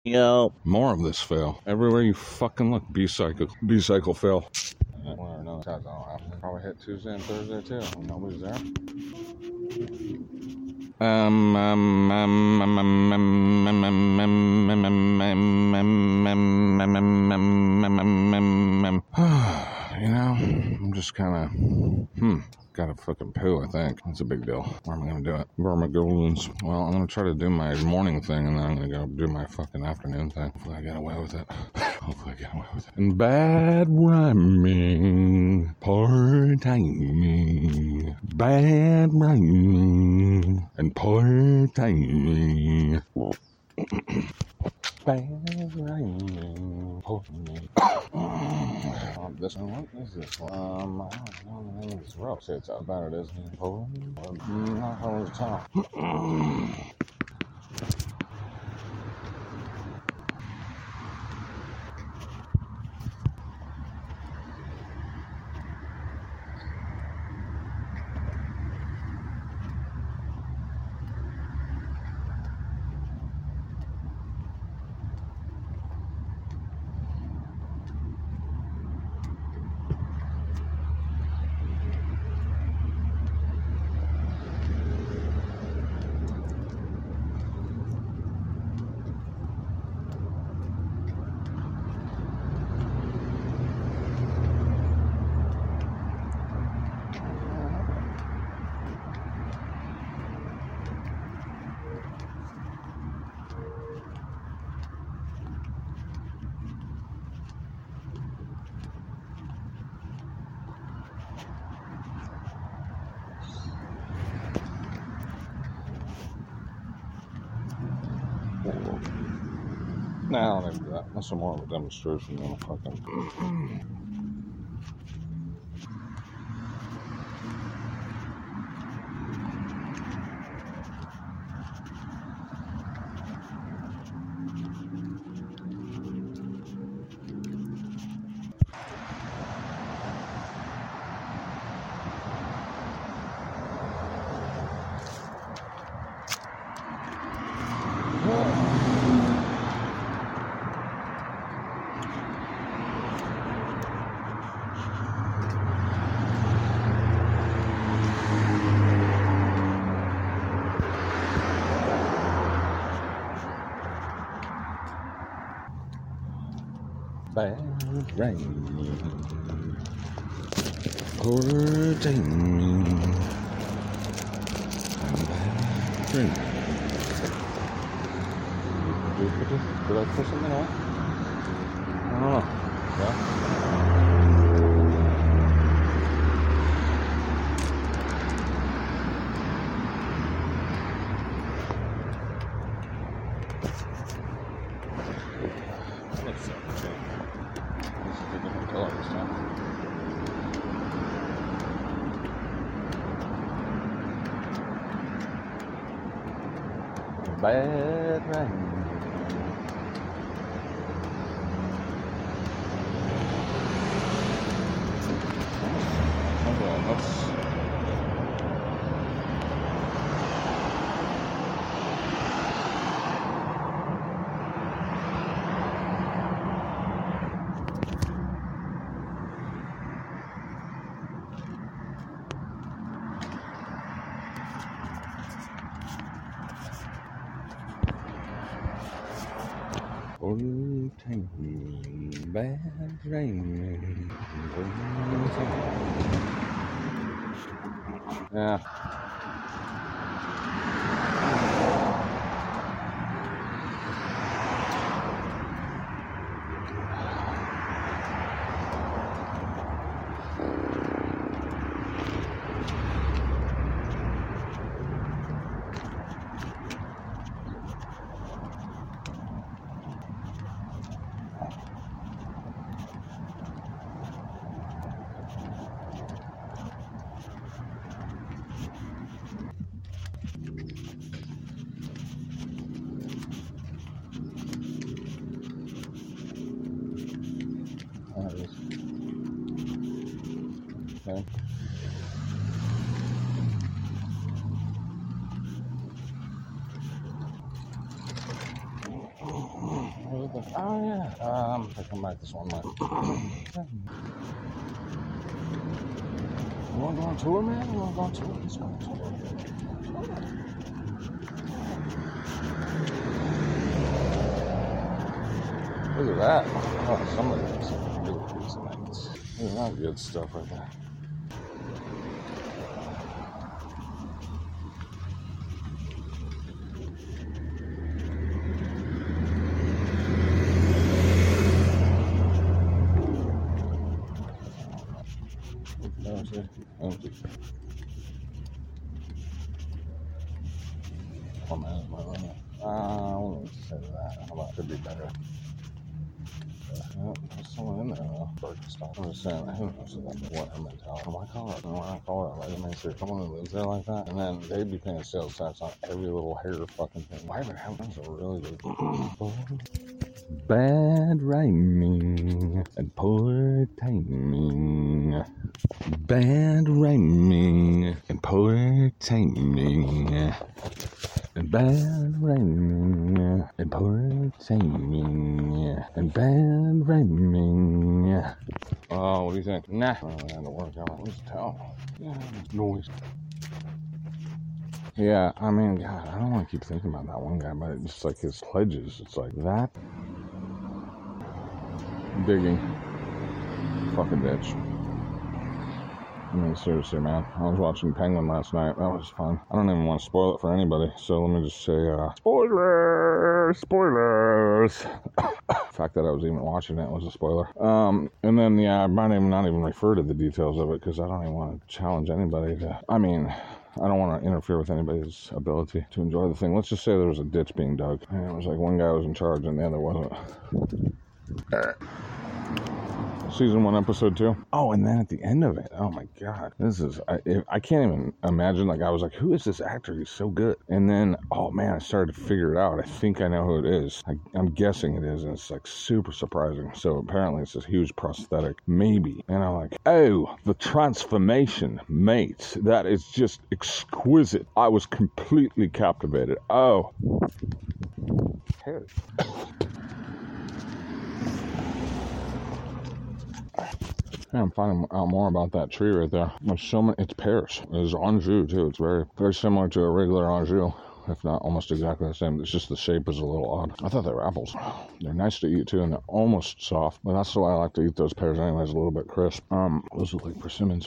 Yo. More of this fail. Everywhere you fucking look, B-cycle fail. Probably hit Tuesday and Thursday too. Nobody's there. You know, I'm just kind of, gotta fucking poo, I think. That's a big deal. Where am I gonna do it? Vermigulins. Well, I'm gonna try to do my morning thing, and then I'm gonna go do my fucking afternoon thing. Hopefully I get away with it. And bad rhyming, poor timing. Bad rhyming, and poor timing. Bad rhyming, poor timing. This one, what is this one? I don't know the name of this rope. See, it's how bad it is. Not hard to tell. Now I do that. That's more of a demonstration than a fucking. Bad rain, poor timing, and bad rain. Did I push something off? I don't know. Yeah. Bad rain. Old time, bad rain. Yeah. Okay. Oh yeah. I'm gonna come back this one night. You wanna go on tour, man? You wanna go on tour? Let's go on tour. Look at that. Oh, somebody has some really decent nights. There's not good stuff right there. Empty. Oh man, that's my limit. I wouldn't say that. How about could be better? There's someone in there though. Birkenstock. I'm just saying, who knows what her mentality. When I call it, like, it makes there someone who lives there like that, and then they'd be paying sales tax on every little hair fucking thing. Why would have that's a really good bad rhyming and poor timing. Bad rhyming and poor timing. And bad rhyming and poor timing and bad rhyming. Oh, what do you think? Nah. Oh, I had to work out. Let's tell. Yeah, noise. Yeah, I mean, God, I don't want to keep thinking about that one guy, but it's like his pledges. It's like that. Digging. Fucking bitch. I mean, seriously, man. I was watching Penguin last night. That was fun. I don't even want to spoil it for anybody. So let me just say, spoilers! Spoilers! The fact that I was even watching it was a spoiler. And then, yeah, I might even not even refer to the details of it because I don't even want to challenge anybody to... I mean... I don't want to interfere with anybody's ability to enjoy the thing. Let's just say there was a ditch being dug. And it was like one guy was in charge and the other wasn't. Season 1, episode 2. Oh, and then at the end of it, oh my God, this is, I can't even imagine, like, I was like, who is this actor? He's so good. And then, oh man, I started to figure it out. I think I know who it is. I'm guessing it is, and it's like super surprising. So apparently it's this huge prosthetic, maybe. And I'm like, oh, the transformation, mate, that is just exquisite. I was completely captivated. Oh. Hey. Yeah, I'm finding out more about that tree right there. There's so many, it's pears. It's Anjou too. It's very, very similar to a regular Anjou, if not almost exactly the same. It's just the shape is a little odd. I thought they were apples. They're nice to eat too, and they're almost soft. But that's why I like to eat those pears anyways, a little bit crisp. Those look like persimmons.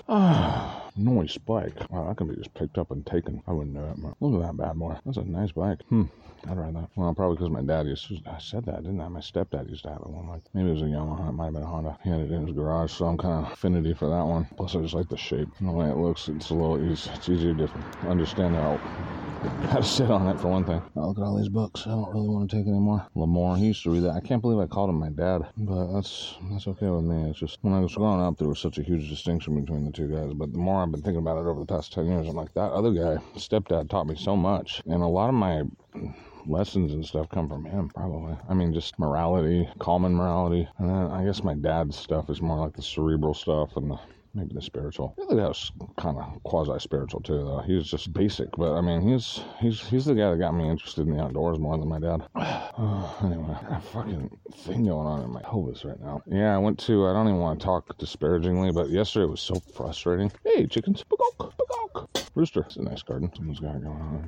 Nice bike. Wow, that can be just picked up and taken. I wouldn't do it, but look at that bad boy. That's a nice bike. I'd ride that. Well, probably because my dad used to, I said that, didn't I? My stepdad used to have one. Like, maybe it was a Yamaha, it might have been a Honda. He had it in his garage, so I'm kind of affinity for that one. Plus, I just like the shape and the way it looks. It's a little easy. It's easier to understand how to sit on it, for one thing. Oh, look at all these books. I don't really want to take any more. Lamore, he used to read that. I can't believe I called him my dad, but that's okay with me. It's just, when I was growing up, there was such a huge distinction between the two guys, but the more I've been thinking about it over the past 10 years, I'm like, that other guy, stepdad, taught me so much, and a lot of my lessons and stuff come from him, probably. I mean, just morality, common morality, and then I guess my dad's stuff is more like the cerebral stuff and maybe the spiritual. Really, that was kind of quasi-spiritual too, though. He was just basic, but I mean, he's the guy that got me interested in the outdoors more than my dad. Anyway, I got a fucking thing going on in my pelvis right now. Yeah, I went to, I don't even want to talk disparagingly, but yesterday was so frustrating. Hey, chickens, bagok, bagok. Rooster. It's a nice garden. Someone's got it going on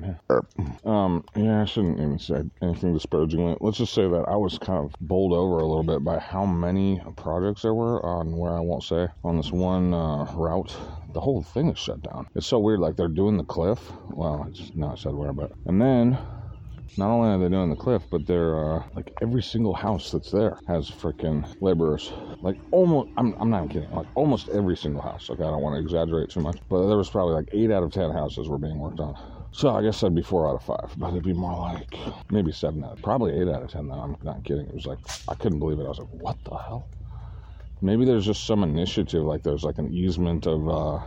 in here. Yeah, I shouldn't even say anything disparagingly. Let's just say that I was kind of bowled over a little bit by how many projects there were on where I won't say, on this one route. The whole thing is shut down. It's so weird, like they're doing the cliff. Well, it's not said where, but, and then not only are they doing the cliff, but they're like every single house that's there has freaking laborers. Like almost, I'm not kidding, like almost every single house. Like I don't want to exaggerate too much, but there was probably like 8 out of 10 houses were being worked on. So I guess that'd be 4 out of 5, but it'd be more like maybe 7 out of, probably 8 out of 10 though. I'm not kidding. It was like, I couldn't believe it. I was like, what the hell? Maybe there's just some initiative, like there's like an easement of,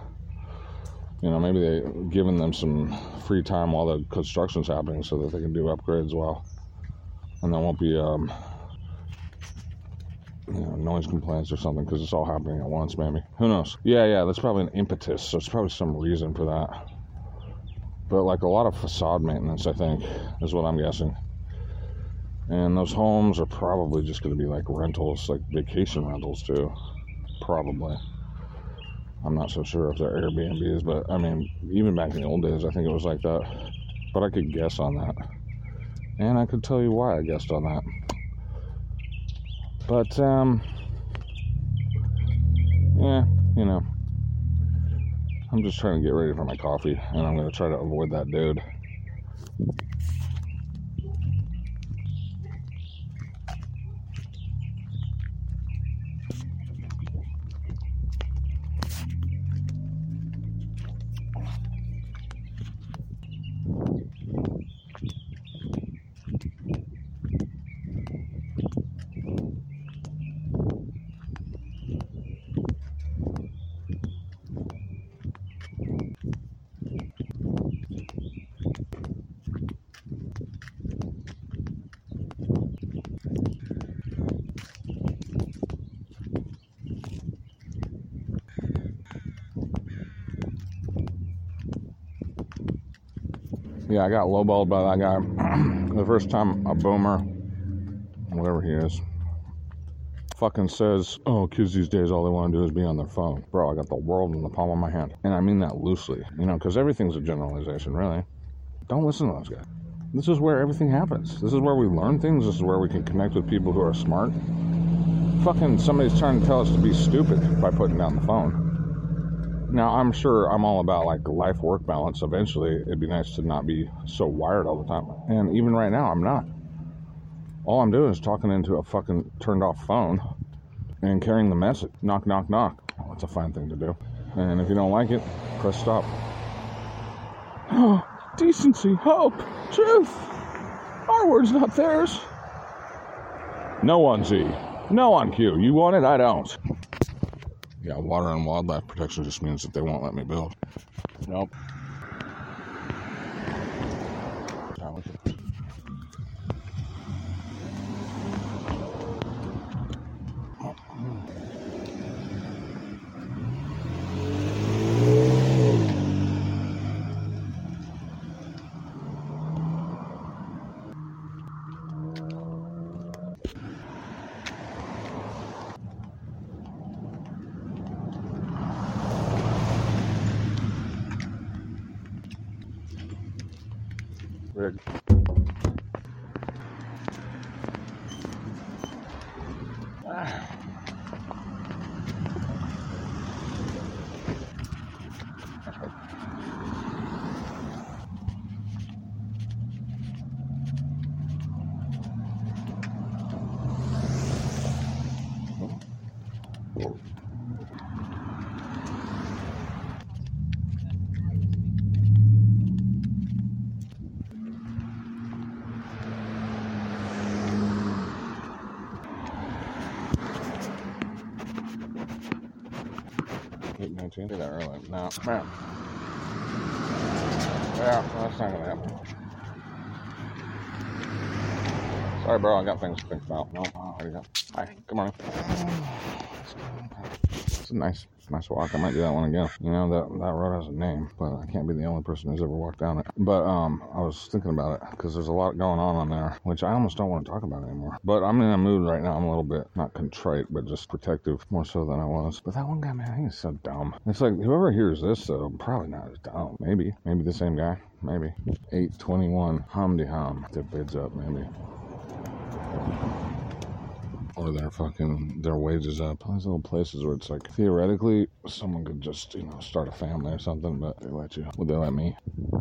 you know, maybe they've given them some free time while the construction's happening so that they can do upgrades while, and there won't be, you know, noise complaints or something because it's all happening at once, maybe. Who knows? Yeah, that's probably an impetus, so it's probably some reason for that. But like a lot of facade maintenance, I think, is what I'm guessing. And those homes are probably just going to be like rentals, like vacation rentals too. Probably. I'm not so sure if they're Airbnbs, but I mean, even back in the old days, I think it was like that. But I could guess on that. And I could tell you why I guessed on that. But, yeah, you know, I'm just trying to get ready for my coffee, and I'm going to try to avoid that dude. Yeah, I got lowballed by that guy. The first time a boomer, whatever he is, fucking says, oh, kids these days, all they want to do is be on their phone. Bro, I got the world in the palm of my hand. And I mean that loosely, you know, because everything's a generalization, really. Don't listen to those guys. This is where everything happens. This is where we learn things. This is where we can connect with people who are smart. Fucking somebody's trying to tell us to be stupid by putting down the phone. Now, I'm sure I'm all about, like, life-work balance. Eventually, it'd be nice to not be so wired all the time. And even right now, I'm not. All I'm doing is talking into a fucking turned-off phone and carrying the message. Knock, knock, knock. Well, that's a fine thing to do. And if you don't like it, press stop. Oh, decency, hope, truth. Our words, not theirs. No on Z. No on Q. You want it? I don't. Yeah, water and wildlife protection just means that they won't let me build. Nope. Rig. Say that early. No, man. Yeah, that's not gonna happen. Sorry, bro. I got things to think about. No, there you go. Hi, good morning. It's a nice walk. I might do that one again. You know, that road has a name, but I can't be the only person who's ever walked down it. But I was thinking about it because there's a lot going on there, which I almost don't want to talk about anymore. But I'm in a mood right now. I'm a little bit not contrite, but just protective more so than I was. But that one guy, man, he's so dumb. It's like whoever hears this, though, probably not as dumb. Maybe the same guy. Maybe 821 Humdy Hum. Their bids up, maybe. Or their wages up. All these little places where it's like, theoretically, someone could just, you know, start a family or something, but they let you. Would they let me?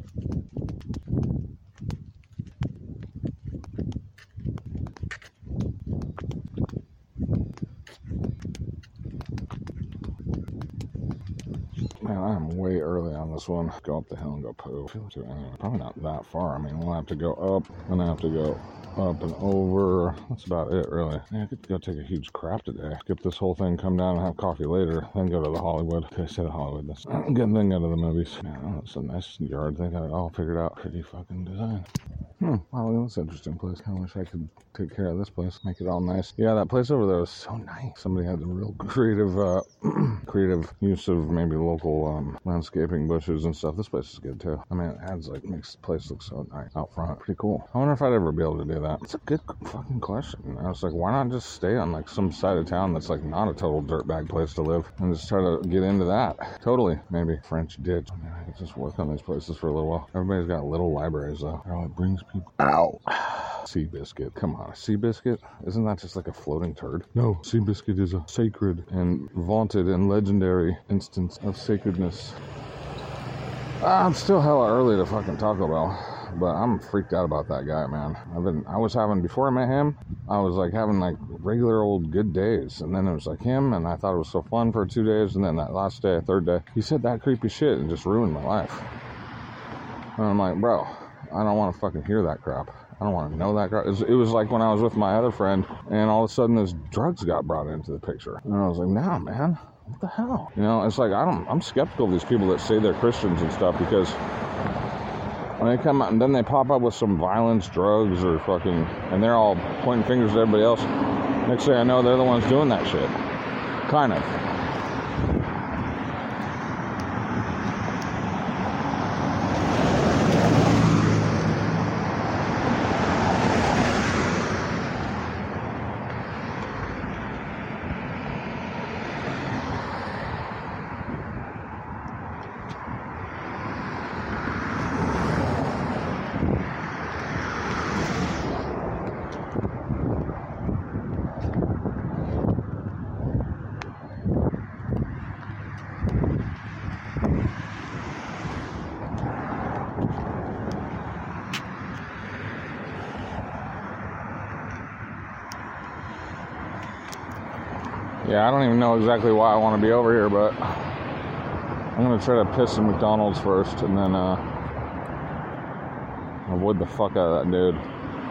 Man, I'm way early on this one. Go up the hill and go poo. I feel like anyway, probably not that far. I mean, we'll have to go up, and I have to go up and over. That's about it, really. Yeah, I could go take a huge crap today. Skip this whole thing, come down and have coffee later, then go to the Hollywood. Okay, I said the Hollywood. That's good. Then go to the movies. Man, it's a nice yard. They got it all figured out. Pretty fucking design. Wow, that's an interesting place. I wish I could take care of this place, make it all nice. Yeah, that place over there was so nice. Somebody had a real creative, creative use of maybe local landscaping, bushes and stuff. This place is good too. I mean, it adds like makes the place look so nice out front. Pretty cool. I wonder if I'd ever be able to do that. It's a good fucking question. I was like, why not just stay on like some side of town that's like not a total dirtbag place to live and just try to get into that? Totally. Maybe French Ditch. I mean, I could just work on these places for a little while. Everybody's got little libraries though. Oh, it brings people. Ow. Seabiscuit. Come on. Seabiscuit? Isn't that just like a floating turd? No. Seabiscuit is a sacred and vaunted and legendary instance of sacredness. I'm still hella early to fucking Taco Bell, but I'm freaked out about that guy, man. Before I met him, I was like having like regular old good days, and then it was like him, and I thought it was so fun for 2 days, and then that last day, third day, he said that creepy shit and just ruined my life. And I'm like, bro, I don't want to fucking hear that crap. I don't want to know that crap. It was like when I was with my other friend, and all of a sudden this drugs got brought into the picture. And I was like, nah, man, what the hell? You know, it's like, I'm skeptical of these people that say they're Christians and stuff, because when they come out and then they pop up with some violence, drugs, or fucking, and they're all pointing fingers at everybody else. Next thing I know, they're the ones doing that shit. Kind of. Yeah, I don't even know exactly why I want to be over here, but I'm going to try to piss in McDonald's first and then avoid the fuck out of that dude.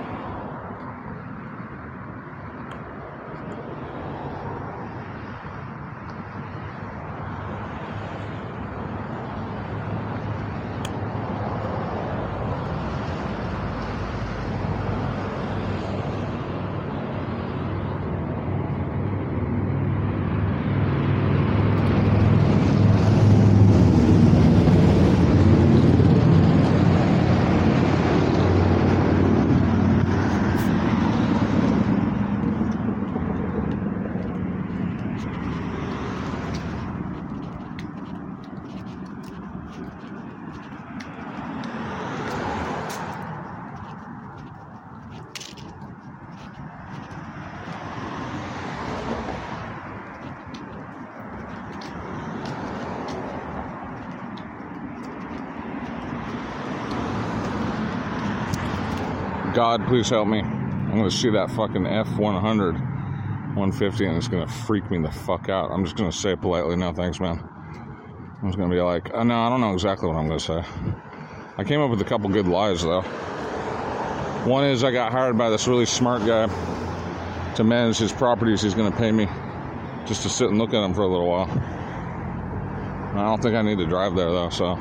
God, please help me. I'm going to see that fucking F-100, 150, and it's going to freak me the fuck out. I'm just going to say politely, no thanks, man. I'm just going to be like, oh, no, I don't know exactly what I'm going to say. I came up with a couple good lies, though. One is I got hired by this really smart guy to manage his properties. He's going to pay me just to sit and look at them for a little while. I don't think I need to drive there, though, so...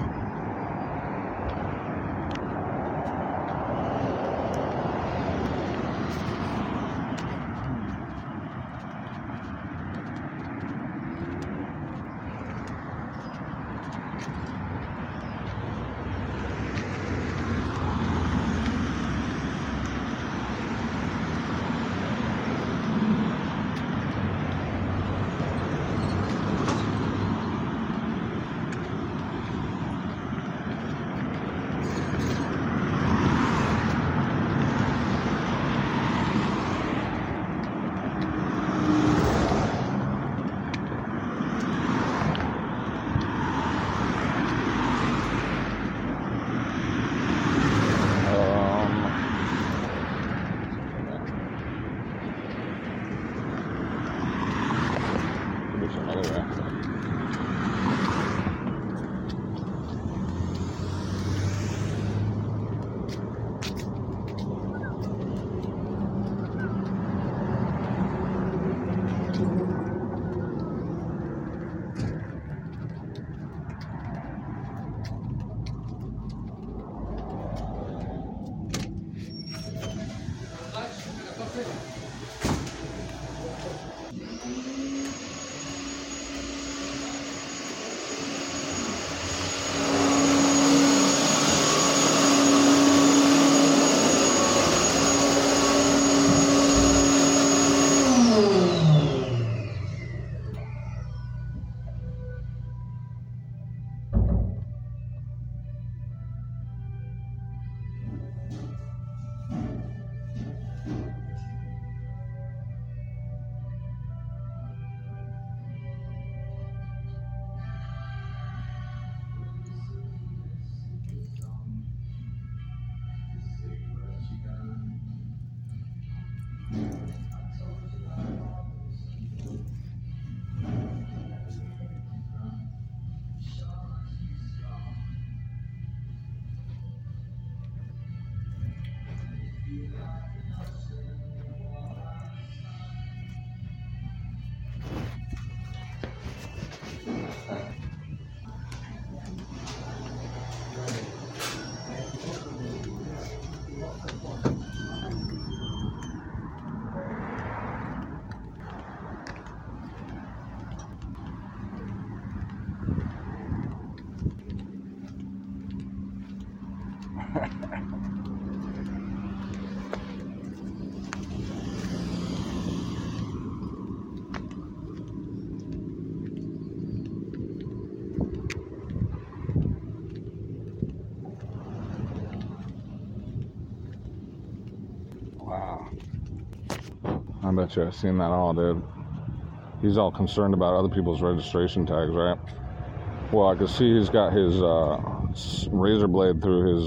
Wow. I bet you I've seen that all, dude. He's all concerned about other people's registration tags, right? Well, I can see he's got his razor blade through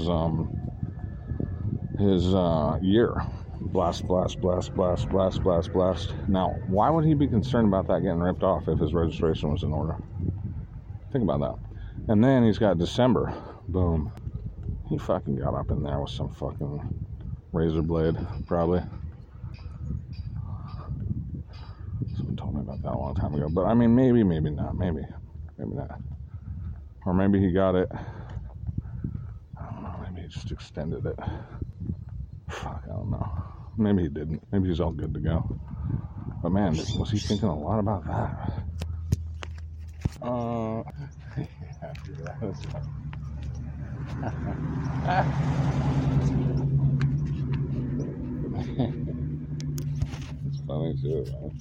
his year. Blast, blast, blast, blast, blast, blast, blast. Now, why would he be concerned about that getting ripped off if his registration was in order? Think about that. And then he's got December. Boom. He fucking got up in there with some fucking razor blade, probably. Someone told me about that a long time ago. But I mean, maybe not. Maybe not. Or maybe he got it. I don't know. Maybe he just extended it. Fuck, I don't know. Maybe he didn't. Maybe he's all good to go. But man, was he thinking a lot about that? Yeah, that's funny. It's funny too, man.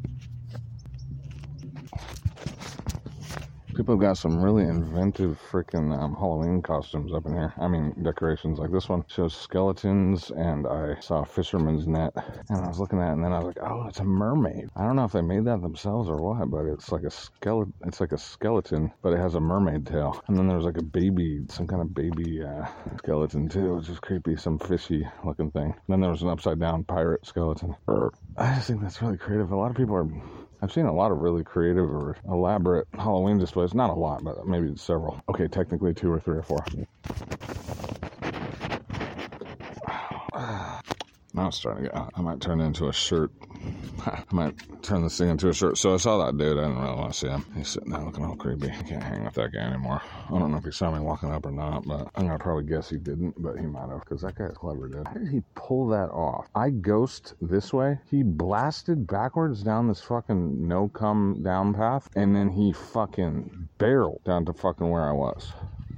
People have got some really inventive freaking Halloween costumes up in here. I mean, decorations. Like this one shows skeletons, and I saw a fisherman's net, and I was looking at it, and then I was like, oh, it's a mermaid. I don't know if they made that themselves or what, but it's like a skeleton. It's like a skeleton, but it has a mermaid tail. And then there's like a baby, some kind of baby skeleton too, which is creepy, some fishy looking thing. And then there was an upside down pirate skeleton. I just think that's really creative. A lot of people are... I've seen a lot of really creative or elaborate Halloween displays. Not a lot, but maybe several. Okay, technically 2 or 3 or 4. Now it's starting to get hot. I might turn it into a shirt. I might turn this thing into a shirt. So I saw that dude. I didn't really want to see him. He's sitting there looking all creepy. I can't hang with that guy anymore. I don't know if he saw me walking up or not, but I'm going to probably guess he didn't, but he might have, because that guy's clever, dude. How did he pull that off? I ghost this way. He blasted backwards down this fucking no-come down path, and then he fucking barreled down to fucking where I was.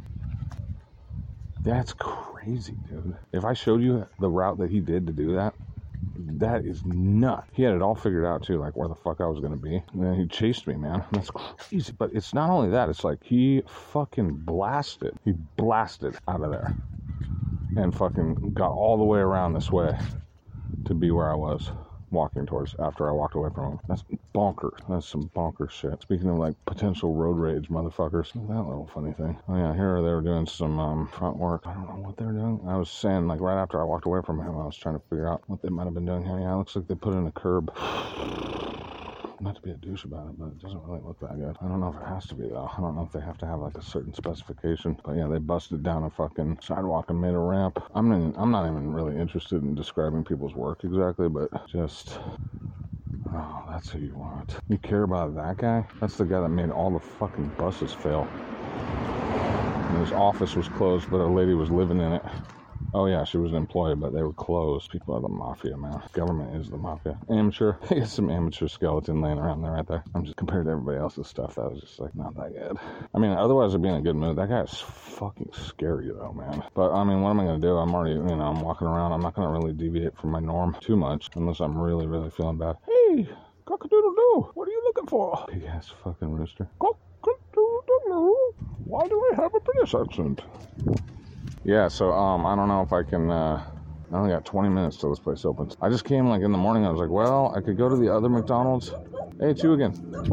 That's crazy, dude. If I showed you the route that he did to do that, that is nuts. He had it all figured out too, like where the fuck I was gonna be. And then he chased me, man. That's crazy. But it's not only that, it's like he fucking blasted. He blasted out of there. And fucking got all the way around this way to be where I was walking towards after I walked away from him. That's bonkers. That's some bonkers shit. Speaking of like potential road rage motherfuckers, that little funny thing. Oh yeah, here they were doing some front work. I don't know what they're doing. I was saying, like, right after I walked away from him, I was trying to figure out what they might have been doing here. Yeah, it looks like they put in a curb. Not to be a douche about it, but it doesn't really look that good. I don't know if it has to be, though. I don't know if they have to have, like, a certain specification. But, yeah, they busted down a fucking sidewalk and made a ramp. I'm not even really interested in describing people's work exactly, but just... Oh, that's who you want. You care about that guy? That's the guy that made all the fucking buses fail. And his office was closed, but a lady was living in it. Oh yeah, she was an employee, but they were closed. People are the mafia, man. Government is the mafia. Amateur. They got some amateur skeleton laying around there right there. I'm just compared to everybody else's stuff. That was just like not that good. I mean, otherwise I'd be in a good mood. That guy is fucking scary though, man. But I mean, what am I gonna do? I'm already, I'm walking around. I'm not gonna really deviate from my norm too much unless I'm really, really feeling bad. Hey, cock-a-doodle-doo. What are you looking for? Big ass fucking rooster. Cock-a-doodle-doo. Why do I have a British accent? Yeah, so, I don't know if I can, I only got 20 minutes till this place opens. I just came, like, in the morning. I was like, well, I could go to the other McDonald's. Hey, it's you again.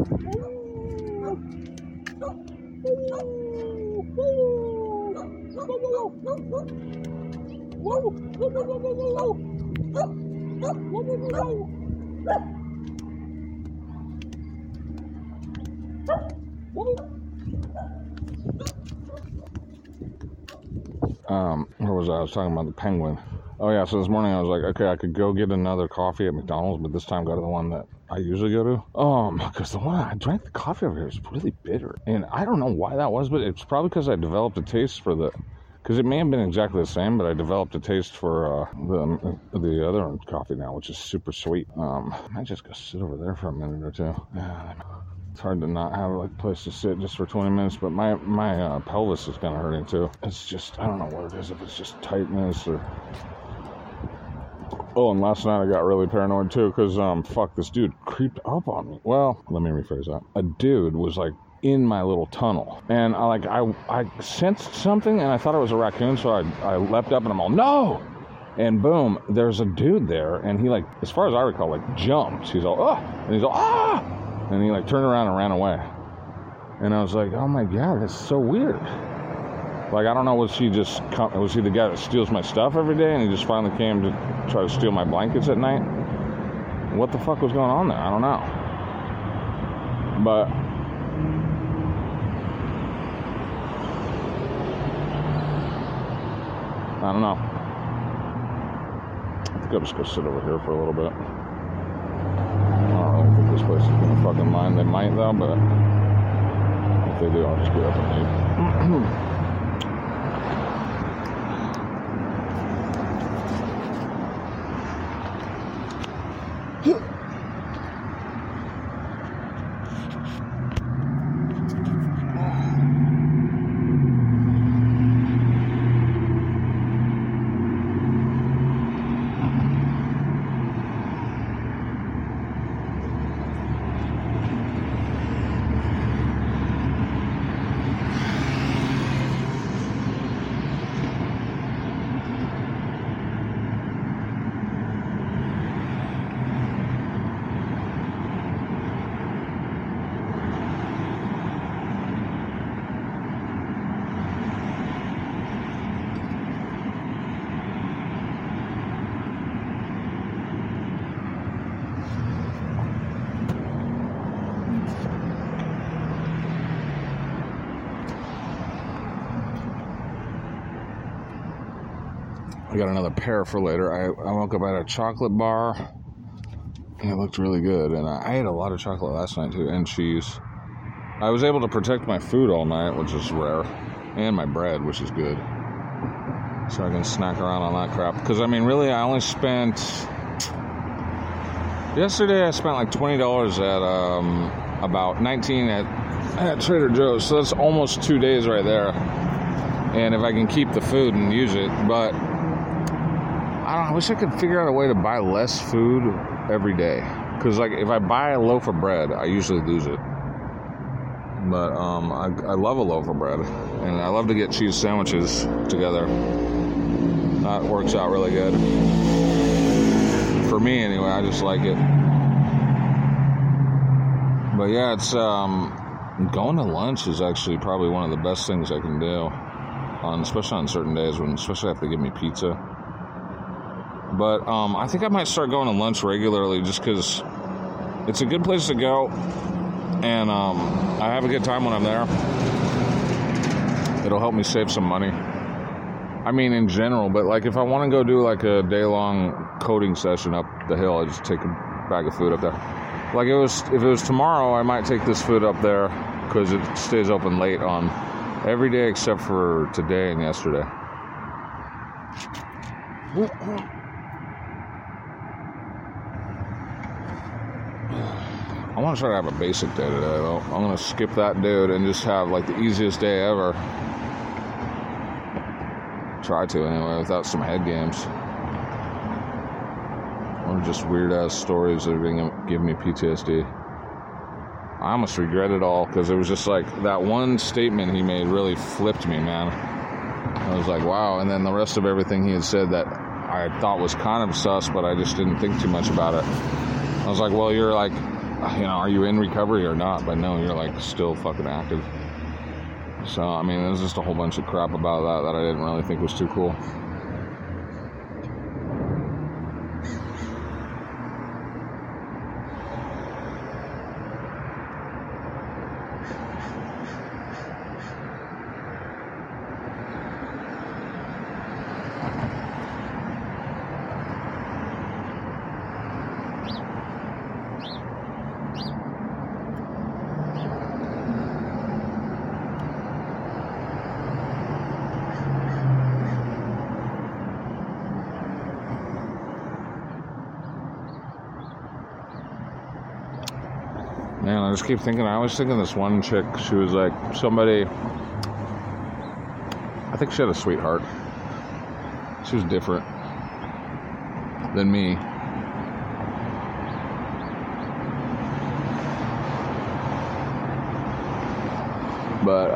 Where was I? I was talking about the penguin. Oh yeah, so this morning I was like, okay, I could go get another coffee at McDonald's, but this time go to the one that I usually go to. Because the one I drank the coffee over here was really bitter. And I don't know why that was, but it's probably because I developed a taste for because it may have been exactly the same, but I developed a taste for the other coffee now, which is super sweet. I might just go sit over there for a minute or two. Yeah, It's hard to not have like a place to sit just for 20 minutes, but my pelvis is kind of hurting too. It's just, I don't know what it is, if it's just tightness or... Oh, and last night I got really paranoid too, because, this dude creeped up on me. Well, let me rephrase that. A dude was like in my little tunnel, and I sensed something, and I thought it was a raccoon, so I leapt up and I'm all, no! And boom, there's a dude there, and he like, as far as I recall, like jumped. He's all, oh! And he's all, ah! And he like turned around and ran away. And I was like, oh my God, that's so weird. Like, I don't know, was he the guy that steals my stuff every day, and he just finally came to try to steal my blankets at night? What the fuck was going on there? I don't know. But I don't know. I think I'll just go sit over here for a little bit. I don't really think this place is gonna fucking mind. They might though, but if they do, I'll just get up and leave. I got another pair for later. I woke up at a chocolate bar, and it looked really good. And I ate a lot of chocolate last night, too, and cheese. I was able to protect my food all night, which is rare, and my bread, which is good. So I can snack around on that crap. Because, I mean, really, I only spent... Yesterday, I spent like $20 at about $19 at Trader Joe's. So that's almost 2 days right there. And if I can keep the food and use it, but... I wish I could figure out a way to buy less food every day. Because, like, if I buy a loaf of bread, I usually lose it. But, I love a loaf of bread. And I love to get cheese sandwiches together. That works out really good. For me, anyway, I just like it. But, yeah, it's, going to lunch is actually probably one of the best things I can do. Especially on certain days, especially if they give me pizza. But I think I might start going to lunch regularly just because it's a good place to go. And I have a good time when I'm there. It'll help me save some money. I mean, in general, but like if I want to go do like a day-long coding session up the hill, I just take a bag of food up there. Like if it was tomorrow, I might take this food up there because it stays open late on every day except for today and yesterday. I want to try to have a basic day today, though. I'm going to skip that dude and just have, like, the easiest day ever. Try to, anyway, without some head games. Or just weird-ass stories that are going to give me PTSD. I almost regret it all, because it was just, like, that one statement he made really flipped me, man. I was like, wow. And then the rest of everything he had said that I thought was kind of sus, but I just didn't think too much about it. I was like, well, you're, like... are you in recovery or not? But no, you're like still fucking active. So, I mean, there's just a whole bunch of crap about that I didn't really think was too cool. Man, I just keep thinking, I always think of this one chick. She was like somebody, I think she had a sweetheart. She was different than me. But,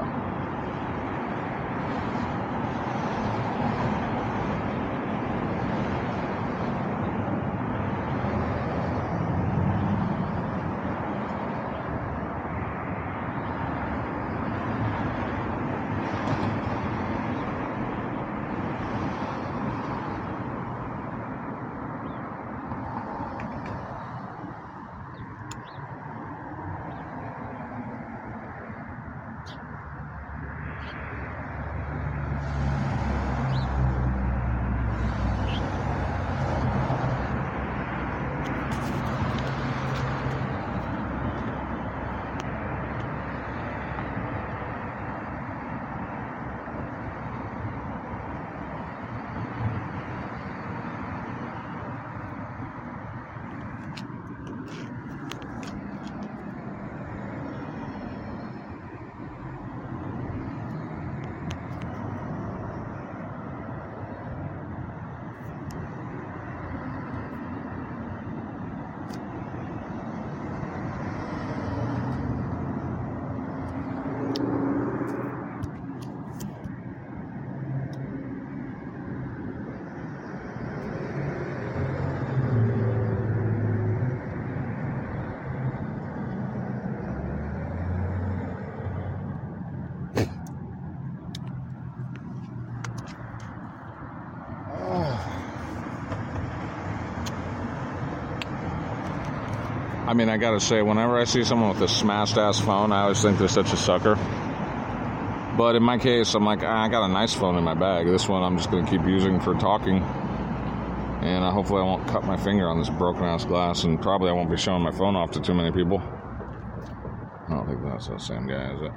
I mean, I gotta say, whenever I see someone with a smashed-ass phone, I always think they're such a sucker. But in my case, I'm like, I got a nice phone in my bag. This one I'm just gonna keep using for talking. And hopefully I won't cut my finger on this broken-ass glass, and probably I won't be showing my phone off to too many people. I don't think that's the same guy, is it?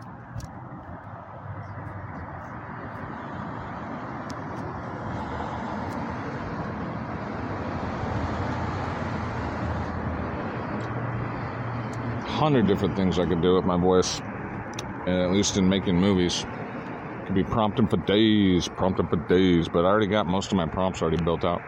Hundred different things I could do with my voice, and at least in making movies. Could be prompting for days, but I already got most of my prompts already built out.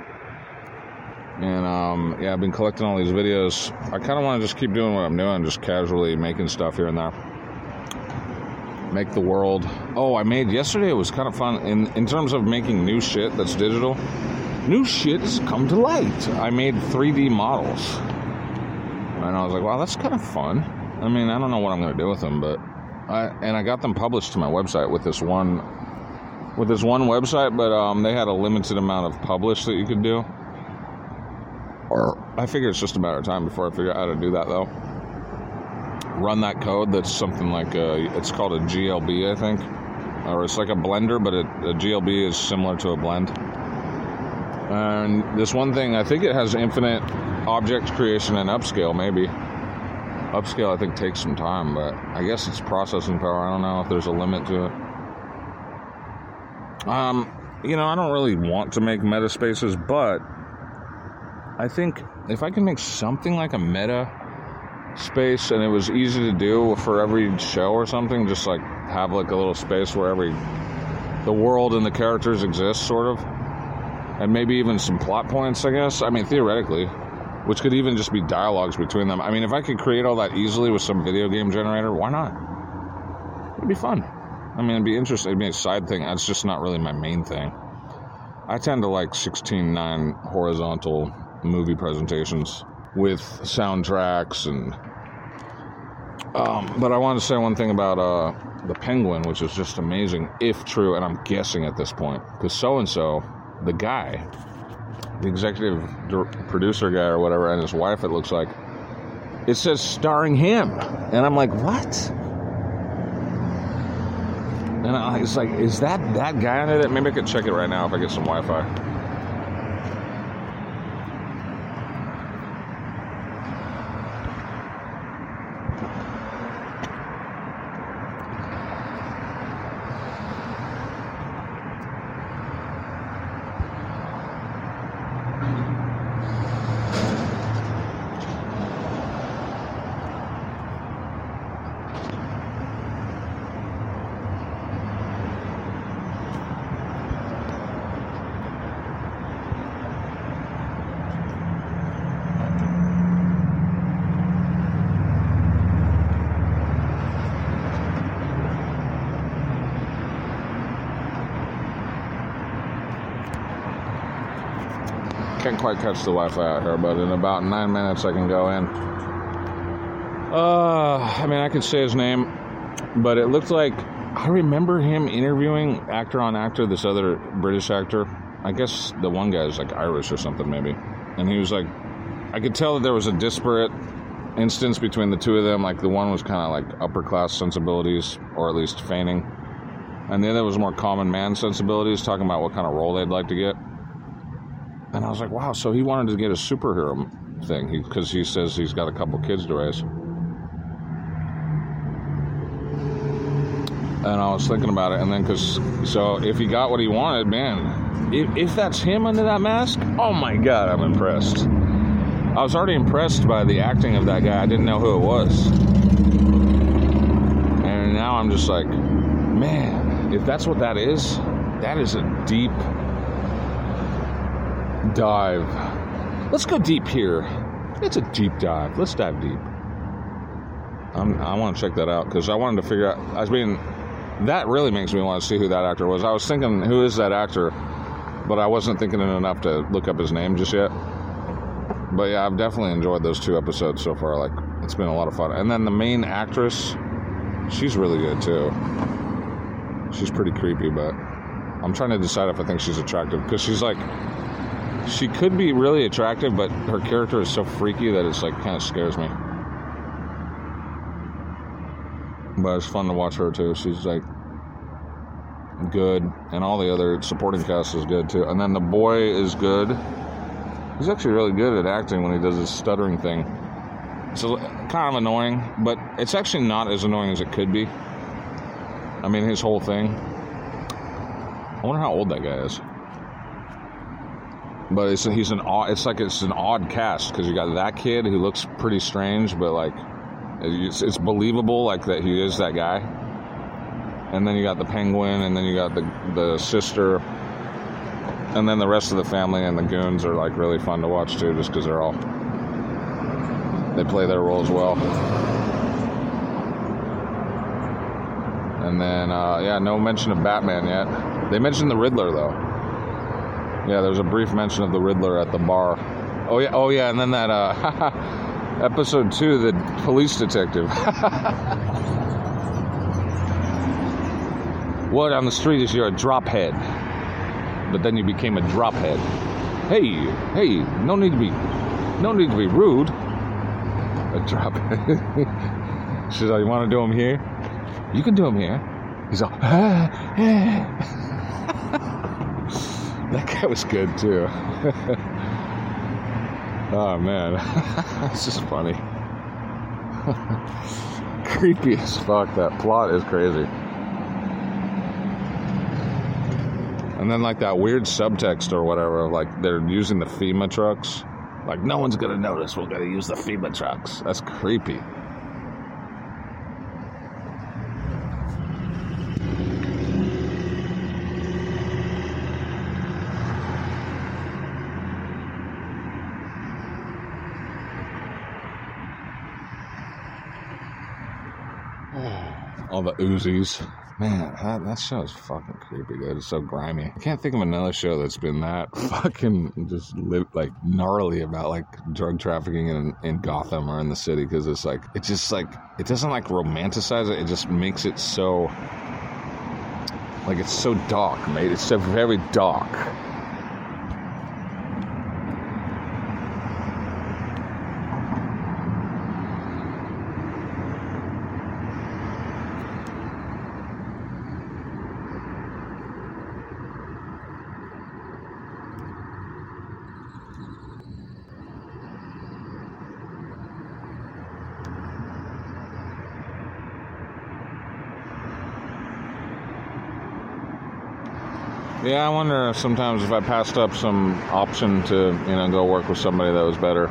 And yeah, I've been collecting all these videos. I kind of want to just keep doing what I'm doing, just casually making stuff here and there. Make the world. Oh, I made yesterday. It was kind of fun in terms of making new shit that's digital. New shit has come to light. I made 3D models. And I was like, wow, that's kind of fun. I mean, I don't know what I'm going to do with them, but I got them published to my website with this one website, but they had a limited amount of publish that you could do. Or I figure it's just a matter of time before I figure out how to do that, though. Run that code. That's something like it's called a GLB, I think, or it's like a blender, but a GLB is similar to a blend. And this one thing, I think it has infinite object creation and upscale, maybe. Upscale, I think, takes some time, but I guess it's processing power. I don't know if there's a limit to it. You know, I don't really want to make meta spaces, but I think if I can make something like a meta space and it was easy to do for every show or something, just like have like a little space where the world and the characters exist, sort of. And maybe even some plot points, I guess. I mean, theoretically. Which could even just be dialogues between them. I mean, if I could create all that easily with some video game generator, why not? It'd be fun. I mean, it'd be interesting. It'd be a side thing. That's just not really my main thing. I tend to like 16:9 horizontal movie presentations with soundtracks and... but I wanted to say one thing about the Penguin, which is just amazing, if true, and I'm guessing at this point, because so-and-so, the guy... the executive producer guy or whatever, and his wife, it looks like, it says starring him. And I'm like, what? And I was like, is that guy under it? Maybe I could check it right now if I get some Wi-Fi. quite catch the Wi-Fi out here, but in about 9 minutes I can go in. I mean, I could say his name, but it looked like I remember him interviewing actor on actor, this other British actor. I guess the one guy is like Irish or something maybe. And he was like, I could tell that there was a disparate instance between the two of them. Like the one was kind of like upper class sensibilities, or at least feigning. And the other was more common man sensibilities, talking about what kind of role they'd like to get. And I was like, wow, so he wanted to get a superhero thing because he says he's got a couple kids to raise. And I was thinking about it, and then so if he got what he wanted, man, if that's him under that mask, oh my God, I'm impressed. I was already impressed by the acting of that guy. I didn't know who it was. And now I'm just like, man, if that's what that is a deep dive. Let's go deep here. It's a deep dive. Let's dive deep. I want to check that out because I wanted to figure out, that really makes me want to see who that actor was. I was thinking, who is that actor? But I wasn't thinking enough to look up his name just yet. But yeah, I've definitely enjoyed those 2 episodes so far. Like, it's been a lot of fun. And then the main actress, she's really good too. She's pretty creepy, but I'm trying to decide if I think she's attractive. Because she's like, she could be really attractive, but her character is so freaky that it's like, kind of scares me. But it's fun to watch her too. She's like good, and all the other supporting cast is good too. And then the boy is good. He's actually really good at acting when he does his stuttering thing. It's kind of annoying, but it's actually not as annoying as it could be. I mean, his whole thing. I wonder how old that guy is. But it's an odd cast because you got that kid who looks pretty strange, but like. It's believable, like, that he is that guy. And then you got the penguin, and then you got the sister. And then the rest of the family and the goons are, like, really fun to watch, too, just because they play their roles well. And then, no mention of Batman yet. They mentioned the Riddler, though. Yeah, there's a brief mention of the Riddler at the bar. Oh, yeah, and then that, Episode 2, the police detective. Word on the street is you're a drophead. But then you became a drophead. Hey, no need to be rude. A drophead. She's like, you want to do them here? You can do them here. He's like, That guy was good, too. Oh, man. It's just funny. Creepy as fuck. That plot is crazy. And then, like, that weird subtext or whatever, like, they're using the FEMA trucks. Like, no one's gonna notice we're gonna use the FEMA trucks. That's creepy. All the Uzis. Man, that show is fucking creepy, dude. It's so grimy. I can't think of another show that's been that fucking just gnarly about, like, drug trafficking in Gotham or in the city, because it's like, it just, like, it doesn't, like, romanticize it. It just makes it so, like, it's so dark, mate. It's so very dark. Yeah, I wonder if sometimes if I passed up some option to, go work with somebody that was better.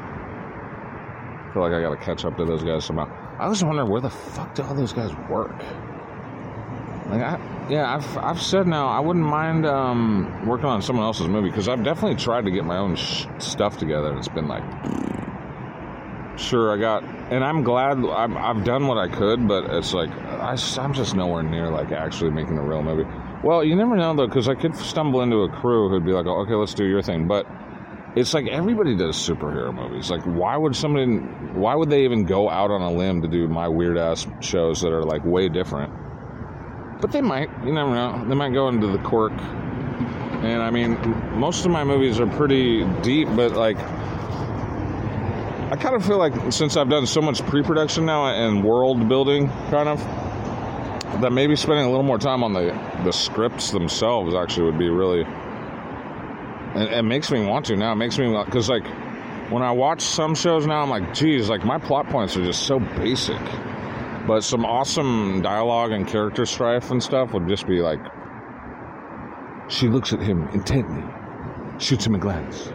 I feel like I gotta catch up to those guys somehow. I was wondering, where the fuck do all those guys work? Like, I've said now I wouldn't mind working on someone else's movie, because I've definitely tried to get my own stuff together, and it's been like, sure, and I'm glad I've done what I could, but it's like I'm just nowhere near like actually making a real movie. Well, you never know though, because I could stumble into a crew who'd be like, oh, okay, let's do your thing. But it's like everybody does superhero movies. Like, why would they even go out on a limb to do my weird ass shows that are like way different? But they might, you never know. They might go into the quirk. And I mean, most of my movies are pretty deep, but like, I kind of feel like since I've done so much pre-production now and world building, kind of, that maybe spending a little more time on the scripts themselves actually would be really. And it makes me want to now. It makes me, because like when I watch some shows now, I'm like, geez, like my plot points are just so basic. But some awesome dialogue and character strife and stuff would just be like, she looks at him intently, shoots him a glance.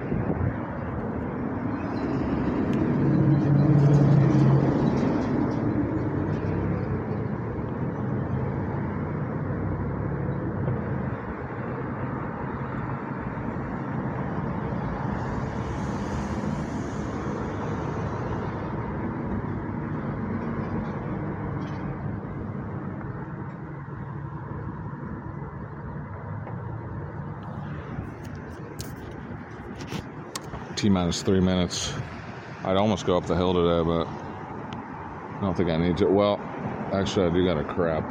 T-minus 3 minutes. I'd almost go up the hill today, but I don't think I need to. Well, actually, I do got a crap.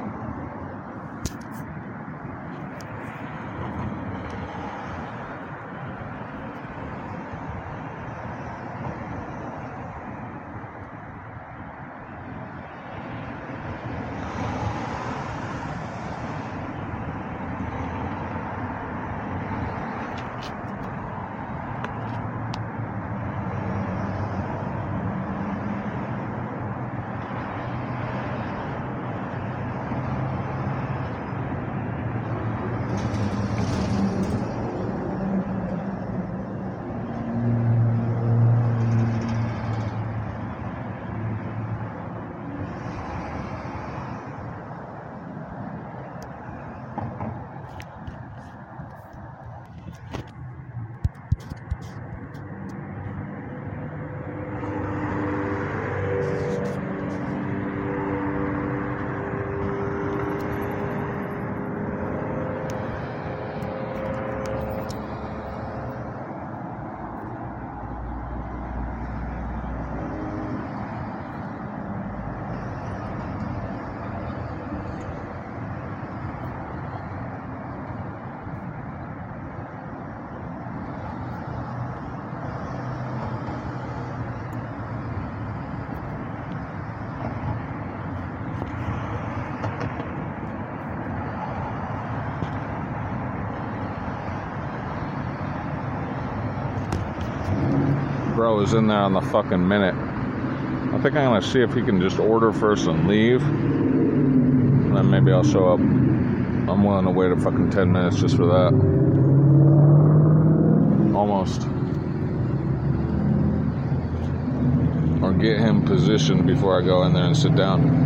Bro is in there on the fucking minute. I think I'm gonna see if he can just order first and leave, and then maybe I'll show up. I'm willing to wait a fucking 10 minutes just for that. Almost. Or get him positioned before I go in there and sit down.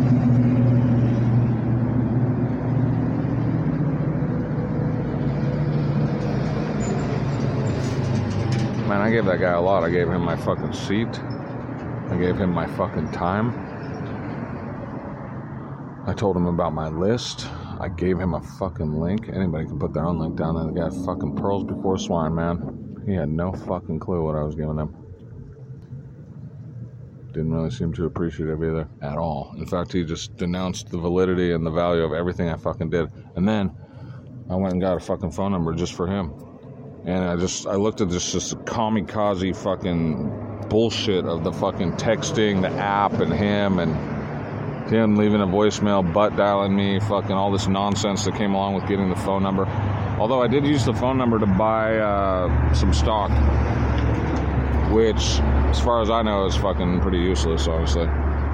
Man, I gave that guy a lot. I gave him my fucking seat. I gave him my fucking time. I told him about my list. I gave him a fucking link. Anybody can put their own link down there. The guy fucking pearls before swine, man. He had no fucking clue what I was giving him. Didn't really seem too appreciative either. At all. In fact, he just denounced the validity and the value of everything I fucking did. And then I went and got a fucking phone number just for him. And I looked at this just kamikaze fucking bullshit of the fucking texting, the app, and him leaving a voicemail, butt dialing me, fucking all this nonsense that came along with getting the phone number. Although I did use the phone number to buy some stock, which, as far as I know, is fucking pretty useless, honestly.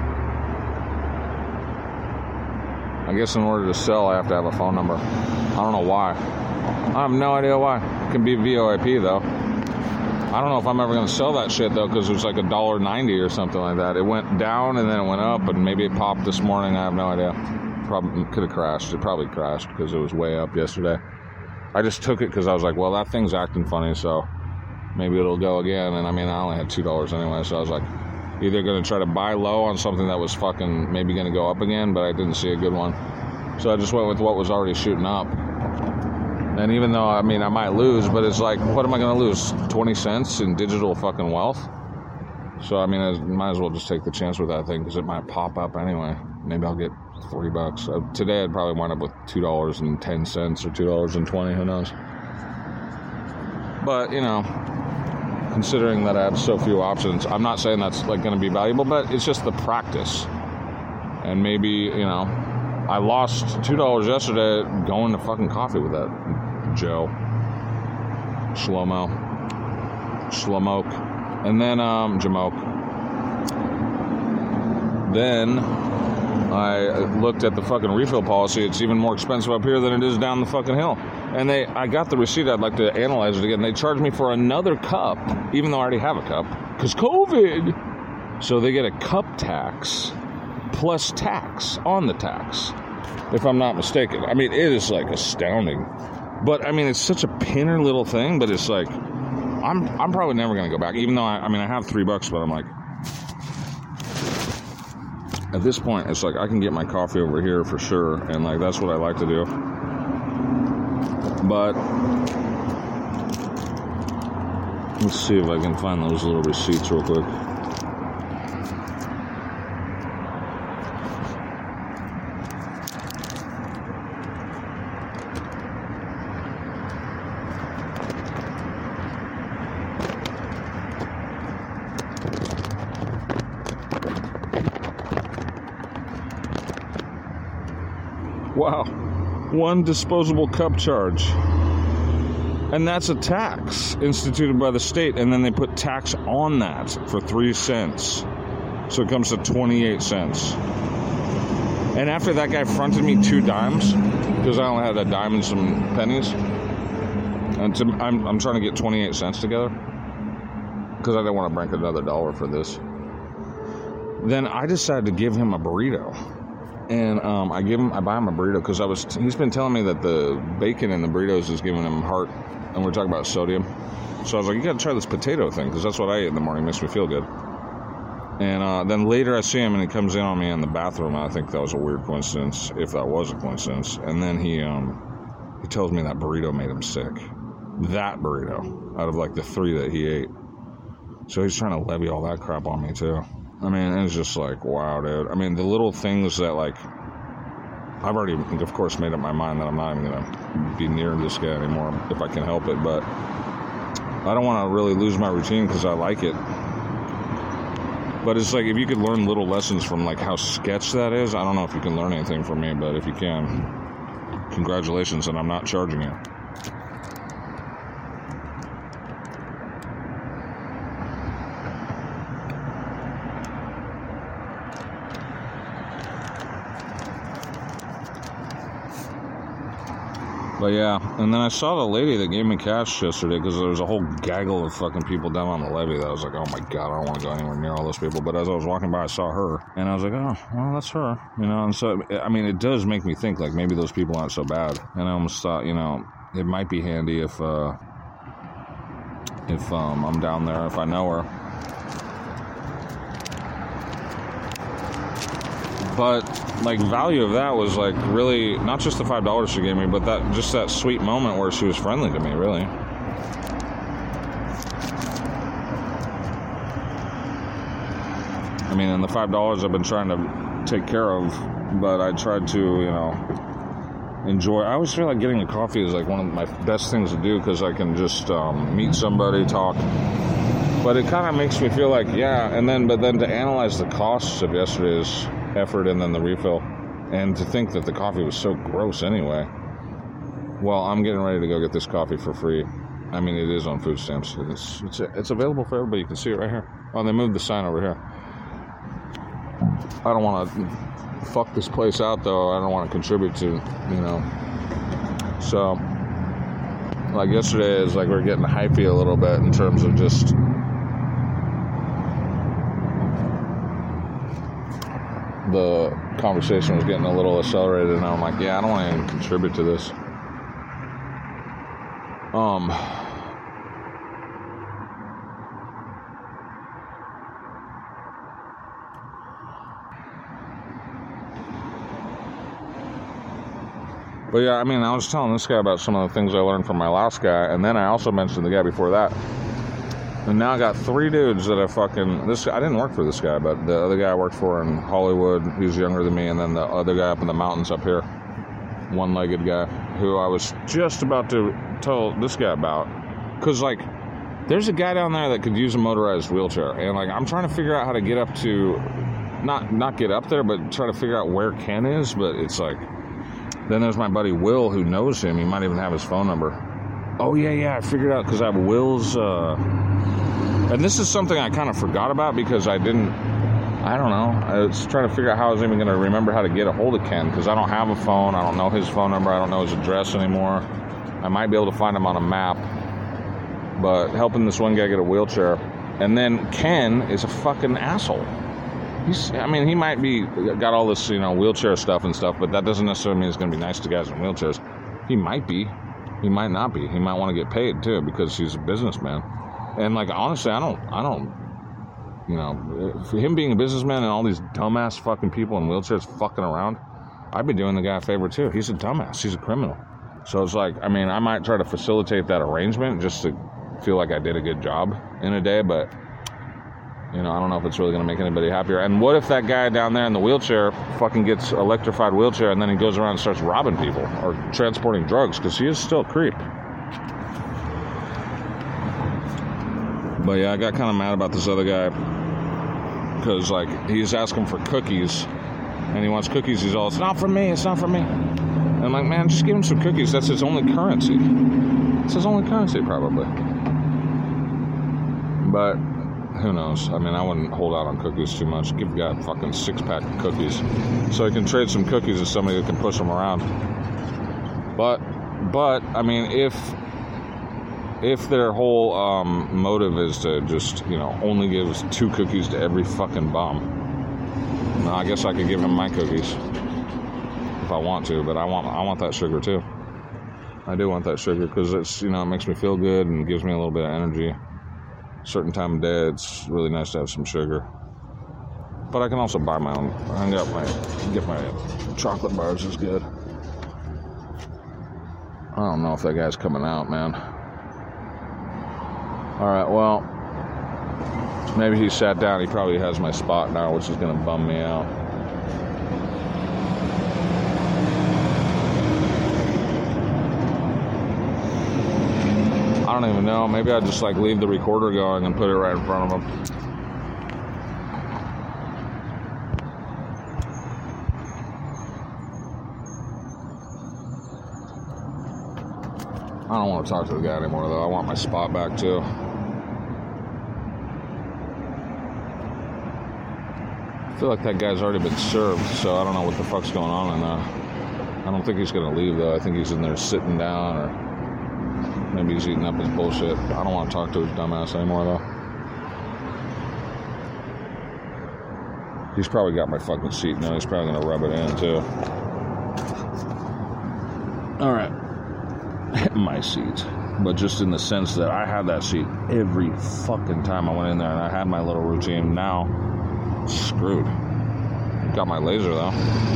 I guess in order to sell, I have to have a phone number. I don't know why. I have no idea why. It can be VoIP, though. I don't know if I'm ever going to sell that shit, though, because it was like $1.90 or something like that. It went down, and then it went up, and maybe it popped this morning. I have no idea. Probably could have crashed. It probably crashed because it was way up yesterday. I just took it because I was like, well, that thing's acting funny, so maybe it'll go again. And, I mean, I only had $2 anyway, so I was like, either going to try to buy low on something that was fucking maybe going to go up again, but I didn't see a good one. So I just went with what was already shooting up. And even though, I mean, I might lose, but it's like, what am I going to lose? 20 cents in digital fucking wealth? So, I mean, I might as well just take the chance with that thing because it might pop up anyway. Maybe I'll get $40. Today, I'd probably wind up with $2.10 or $2.20, who knows? But, you know, considering that I have so few options, I'm not saying that's like going to be valuable, but it's just the practice. And maybe, you know, I lost $2 yesterday going to fucking coffee with that Joe Shlomo, and then Jamoke. Then I looked at the fucking refill policy. It's even more expensive up here than it is down the fucking hill. And I got the receipt. I'd like to analyze it again. They charged me for another cup, even though I already have a cup, because COVID. So they get a cup tax plus tax on the tax, if I'm not mistaken. I mean, it is like astounding. But I mean, it's such a pinner little thing. But it's like, I'm probably never gonna go back. Even though I have $3, but I'm like, at this point, it's like I can get my coffee over here for sure, and like that's what I like to do. But let's see if I can find those little receipts real quick. Wow, one disposable cup charge. And that's a tax instituted by the state, and then they put tax on that for 3 cents. So it comes to 28 cents. And after that guy fronted me 2 dimes, because I only had a dime and some pennies, and I'm trying to get 28 cents together, because I didn't want to break another $1 for this. Then I decided to give him a burrito. And I buy him a burrito because he's been telling me that the bacon in the burritos is giving him heart, and we're talking about sodium. So I was like, you got to try this potato thing because that's what I ate in the morning. It makes me feel good. And then later I see him and he comes in on me in the bathroom. And I think that was a weird coincidence, if that was a coincidence. And then he tells me that burrito made him sick. That burrito out of like the 3 that he ate. So he's trying to levy all that crap on me too. I mean, it's just like, wow, dude. I mean, the little things that, like, I've already, of course, made up my mind that I'm not even going to be near this guy anymore if I can help it. But I don't want to really lose my routine because I like it. But it's like, if you could learn little lessons from, like, how sketch that is, I don't know if you can learn anything from me. But if you can, congratulations, and I'm not charging you. But yeah, and then I saw the lady that gave me cash yesterday because there was a whole gaggle of fucking people down on the levee that I was like, oh my God, I don't want to go anywhere near all those people. But as I was walking by, I saw her, and I was like, oh, well, that's her, you know. And so, I mean, it does make me think, like, maybe those people aren't so bad. And I almost thought, you know, it might be handy if I'm down there, if I know her. But, like, value of that was, like, really, not just the $5 she gave me, but that sweet moment where she was friendly to me, really. I mean, and the $5 I've been trying to take care of, but I tried to, you know, enjoy. I always feel like getting a coffee is, like, one of my best things to do because I can just meet somebody, talk. But it kind of makes me feel like, yeah, but then to analyze the costs of yesterday's effort and then the refill, and to think that the coffee was so gross anyway. Well, I'm getting ready to go get this coffee for free. I mean, it is on food stamps. It's available for everybody. You can see it right here. Oh, they moved the sign over here. I don't want to fuck this place out, though. I don't want to contribute to, you know. So, like yesterday is like we're getting hypey a little bit in terms of just the conversation was getting a little accelerated, and I'm like, yeah, I don't want to even contribute to this. But yeah, I mean, I was telling this guy about some of the things I learned from my last guy, and then I also mentioned the guy before that. And now I got 3 dudes that I didn't work for this guy, but the other guy I worked for in Hollywood, he's younger than me, and then the other guy up in the mountains up here, one-legged guy, who I was just about to tell this guy about. Because, like, there's a guy down there that could use a motorized wheelchair, and, like, I'm trying to figure out how to get up to, not get up there, but try to figure out where Ken is, but it's like, then there's my buddy Will who knows him. He might even have his phone number. Oh, yeah, I figured out because I have Will's, and this is something I kind of forgot about because I don't know. I was trying to figure out how I was even going to remember how to get a hold of Ken because I don't have a phone. I don't know his phone number. I don't know his address anymore. I might be able to find him on a map, but helping this one guy get a wheelchair. And then Ken is a fucking asshole. He might be got all this, wheelchair stuff and stuff, but that doesn't necessarily mean he's going to be nice to guys in wheelchairs. He might be. He might not be. He might want to get paid too because he's a businessman. And like honestly, I don't. For him being a businessman and all these dumbass fucking people in wheelchairs fucking around, I'd be doing the guy a favor too. He's a dumbass. He's a criminal. So it's like, I might try to facilitate that arrangement just to feel like I did a good job in a day, but. I don't know if it's really going to make anybody happier. And what if that guy down there in the wheelchair fucking gets electrified wheelchair and then he goes around and starts robbing people or transporting drugs? Because he is still a creep. But yeah, I got kind of mad about this other guy. Because, like, he's asking for cookies. And he wants cookies. He's all, it's not for me, it's not for me. And I'm like, man, just give him some cookies. That's his only currency. It's his only currency, probably. But... who knows? I wouldn't hold out on cookies too much. Give the guy a fucking 6-pack of cookies so he can trade some cookies to somebody that can push him around. But if their whole motive is to just, only give 2 cookies to every fucking bum, I guess I could give him my cookies if I want to, but I want that sugar too. I do want that sugar because it's, it makes me feel good and gives me a little bit of energy. Certain time of day, it's really nice to have some sugar. But I can also buy my own. I can get my chocolate bars is good. I don't know if that guy's coming out, man. Alright, well, maybe he sat down. He probably has my spot now, which is going to bum me out. I don't even know. Maybe I'd just leave the recorder going and put it right in front of him. I don't want to talk to the guy anymore though. I want my spot back too. I feel like that guy's already been served, so I don't know what the fuck's going on in there. I don't think he's going to leave though. I think he's in there sitting down or maybe he's eating up his bullshit. I don't want to talk to his dumbass anymore, though. He's probably got my fucking seat now. He's probably going to rub it in, too. Alright. My seat. But just in the sense that I had that seat every fucking time I went in there, and I had my little routine. Now, screwed. Got my laser, though.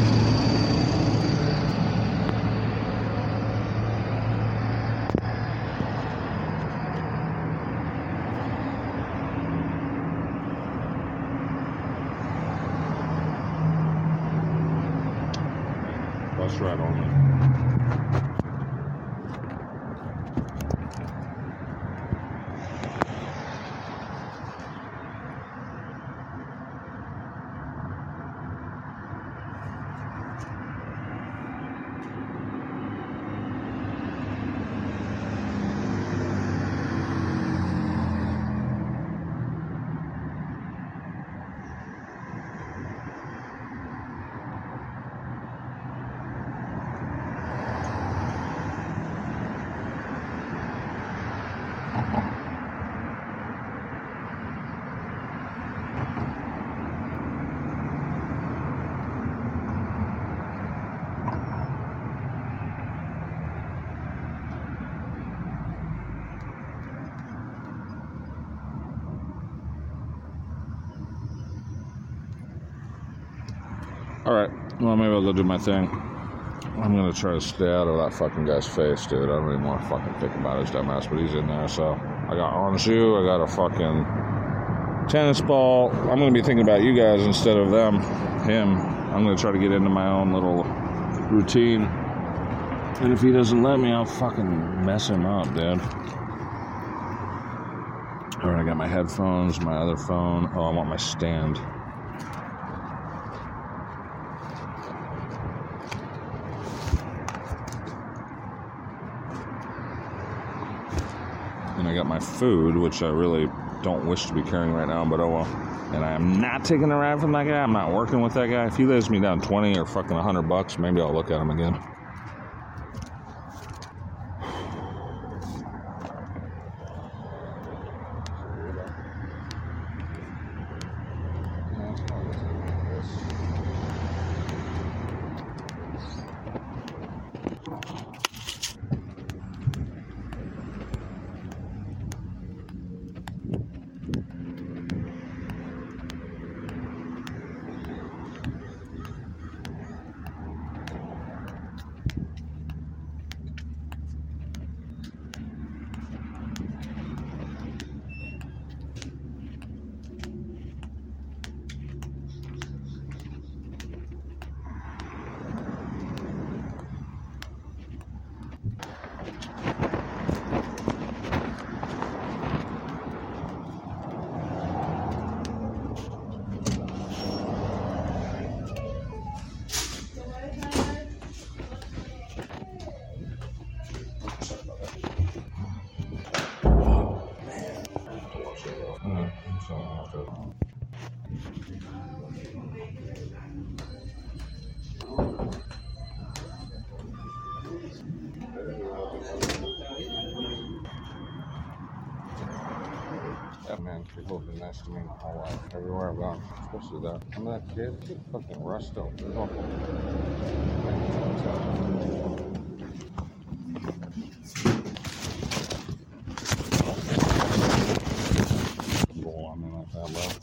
Bus ride only. Alright, well, maybe I'll go do my thing. I'm gonna try to stay out of that fucking guy's face, dude. I don't even want to fucking think about his dumbass, but he's in there. So I got Anjou, I got a fucking tennis ball. I'm gonna be thinking about you guys instead of him. I'm gonna try to get into my own little routine. And if he doesn't let me, I'll fucking mess him up, dude. Alright, I got my headphones, my other phone. Oh, I want my stand. And I got my food, which I really don't wish to be carrying right now, but oh well. And I am not taking a ride from that guy. I'm not working with that guy. If he lays me down 20 or fucking $100, maybe I'll look at him again. Yeah, man, people have been nice to me my whole life, everywhere I've gone, especially that. I'm that kid, get fucking rust out. I'm in like that low.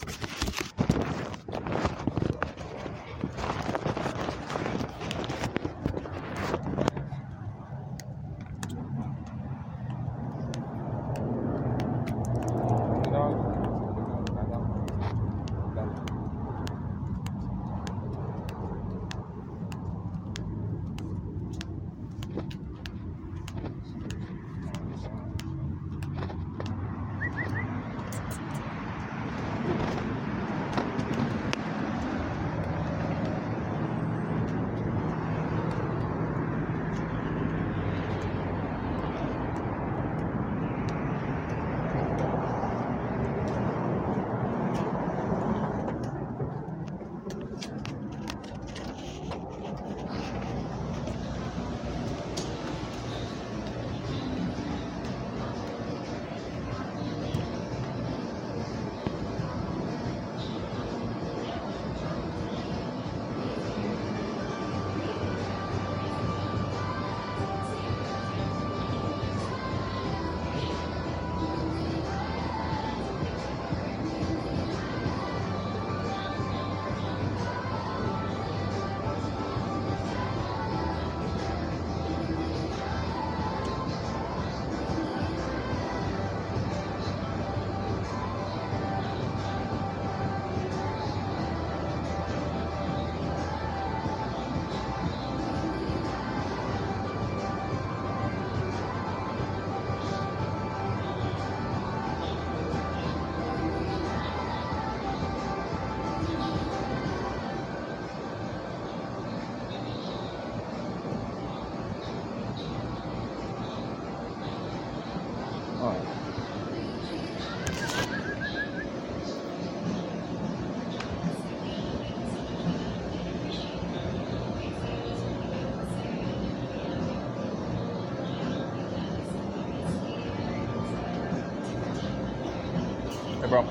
Hey, bro.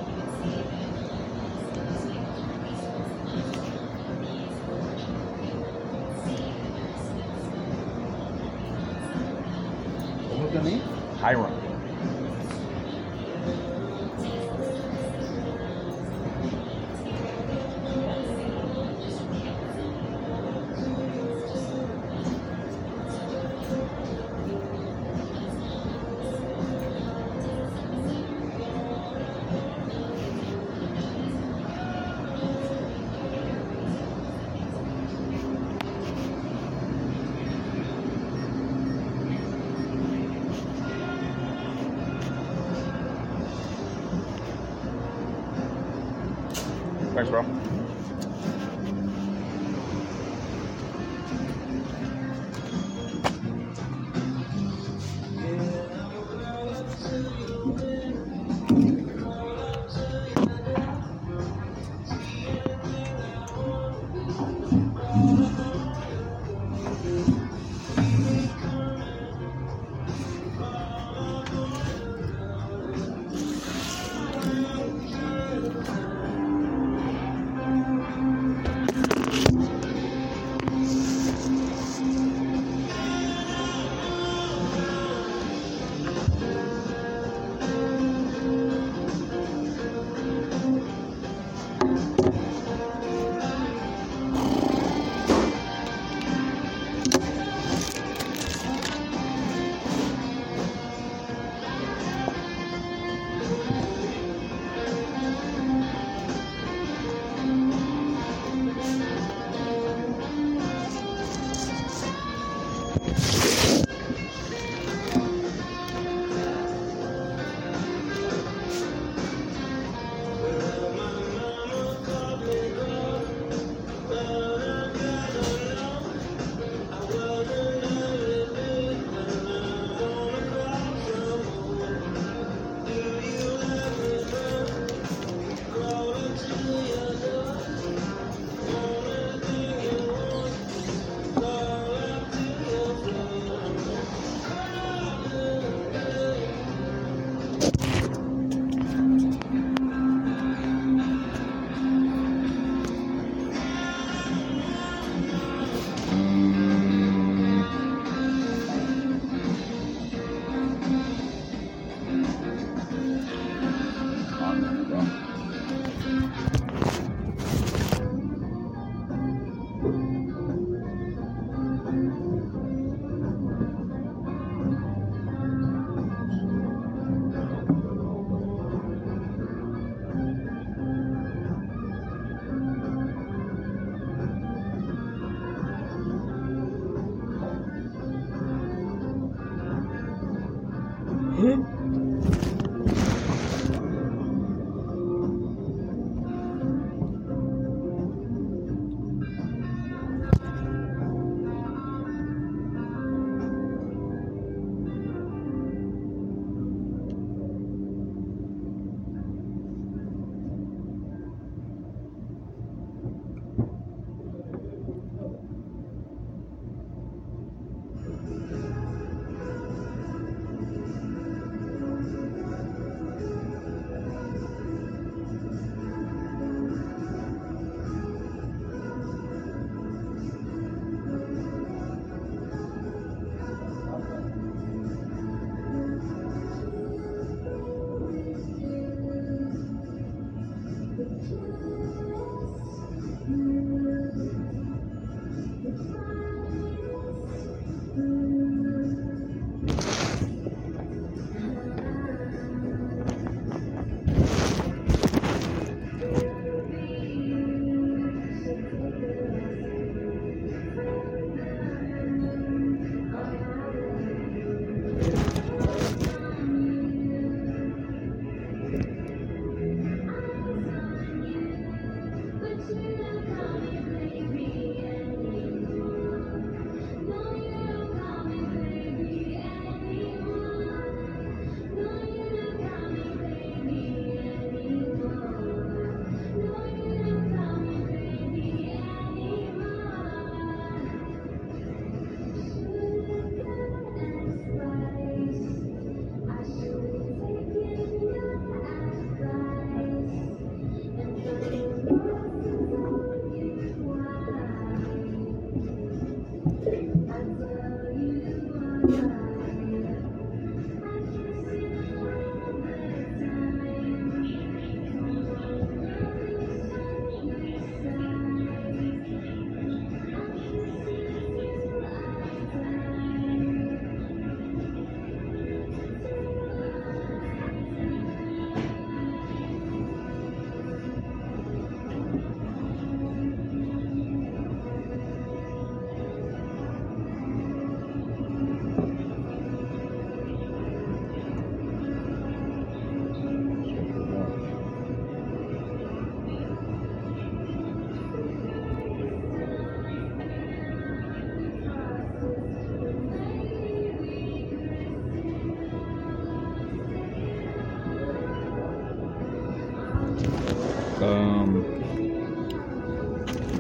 What's your name? Hiram. Thanks, bro.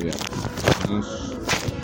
Yeah. This.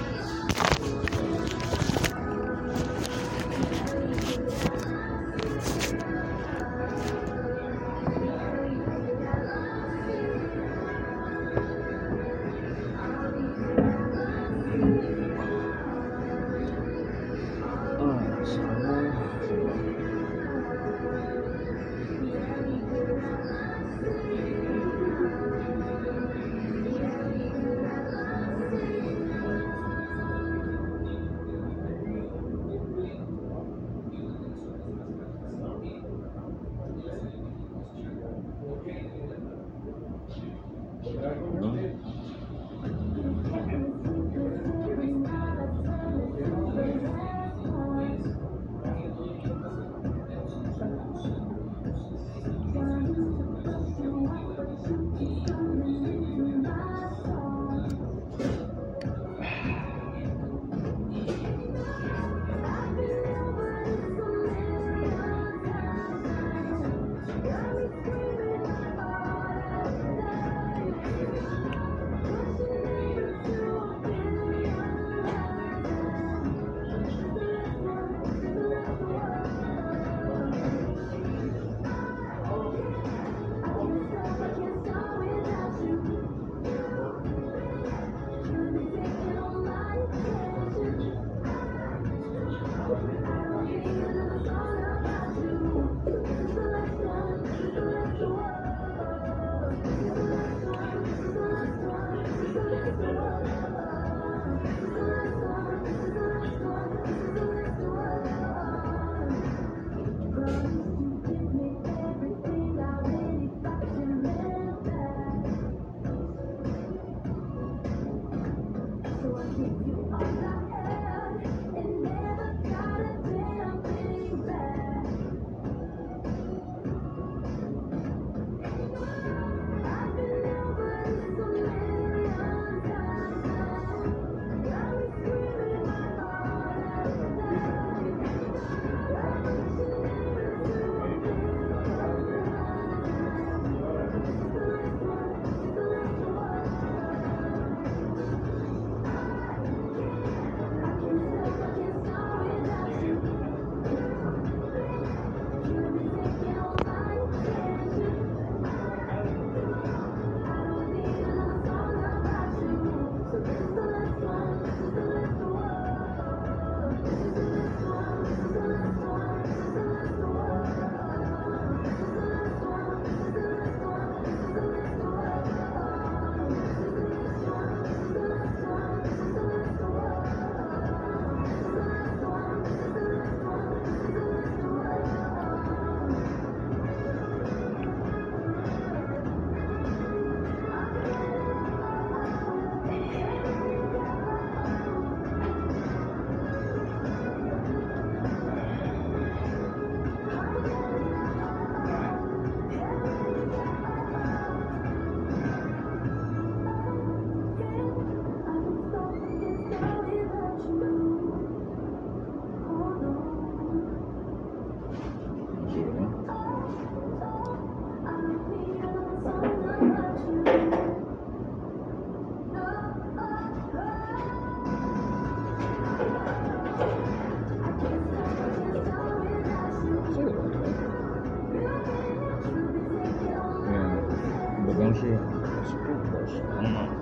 Don't you? That's a good question. I don't know.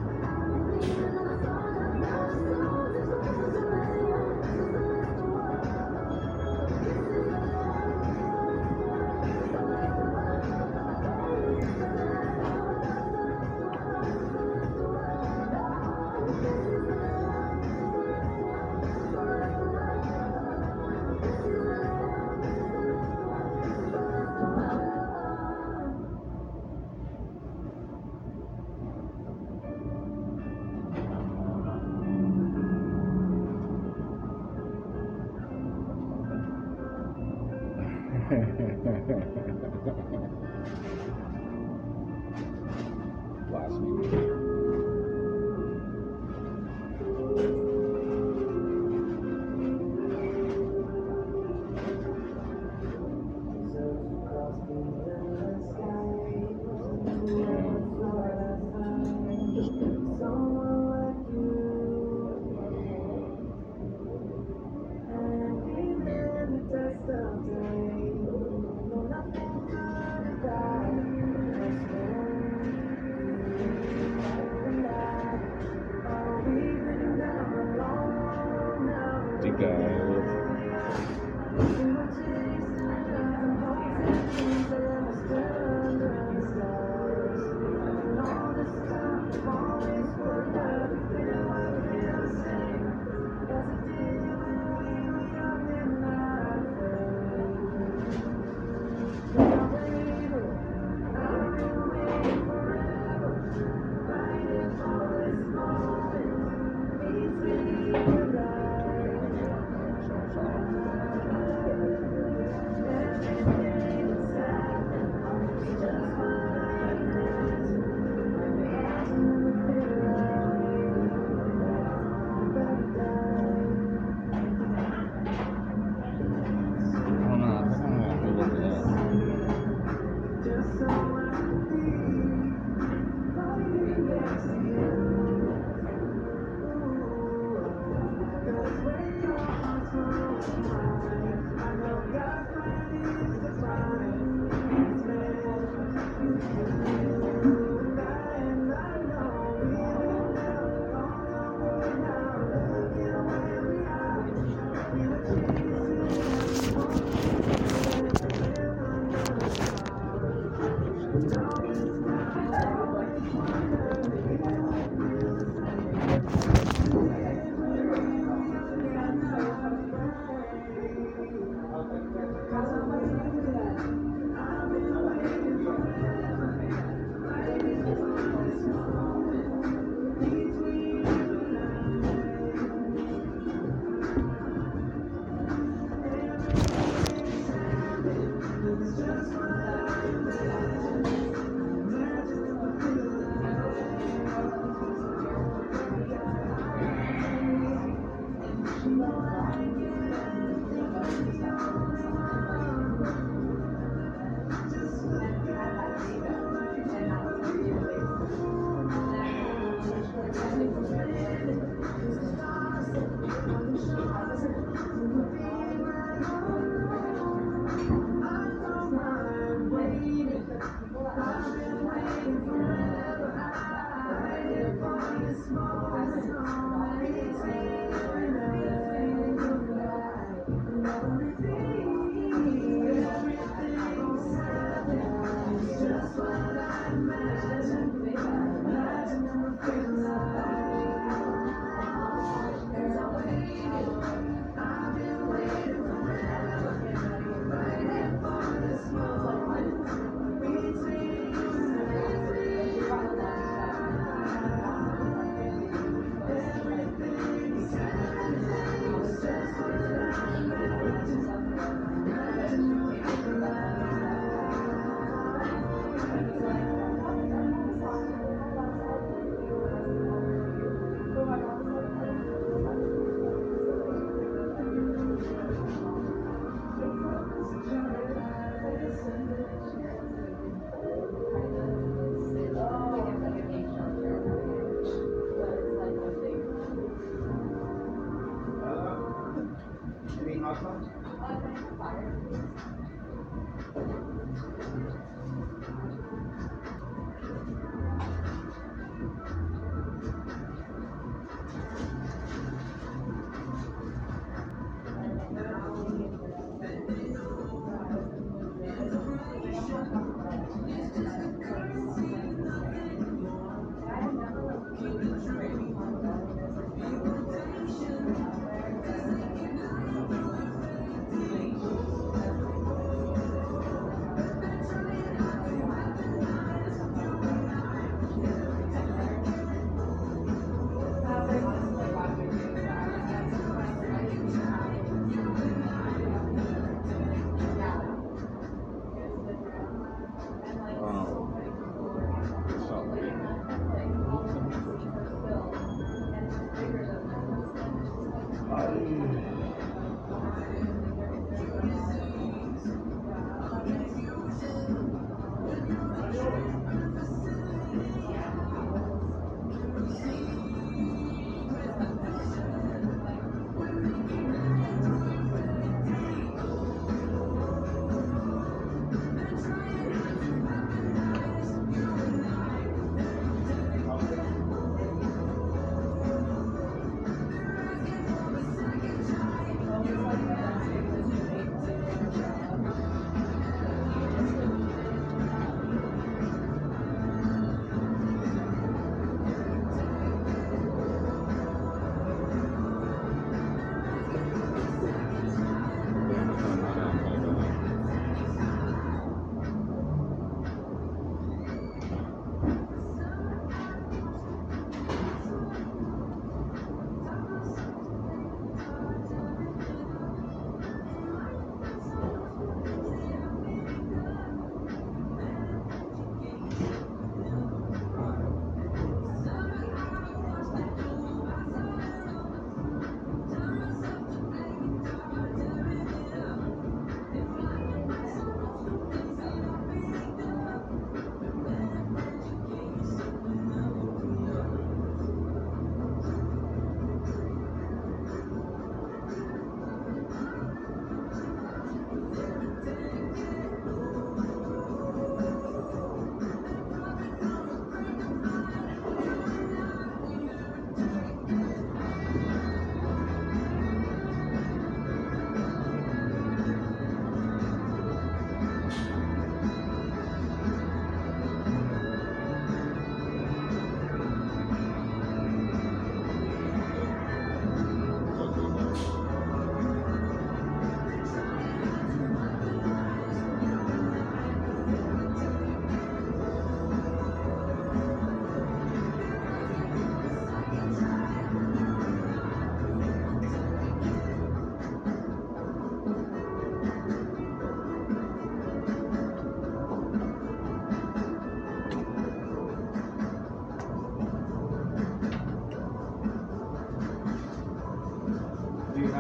Blasphemy.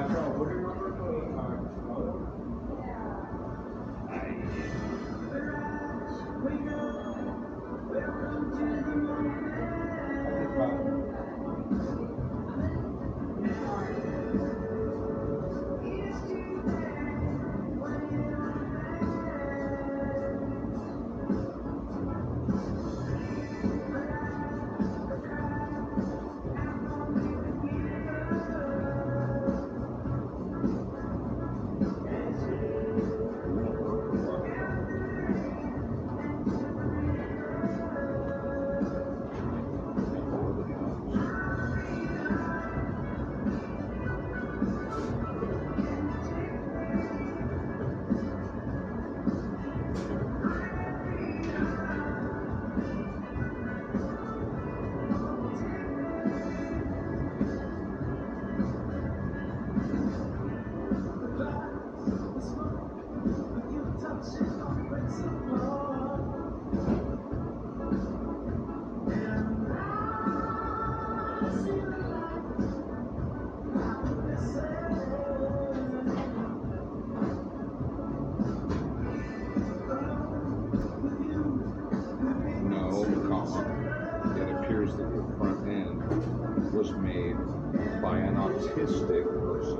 It appears that the front end was made by an autistic person.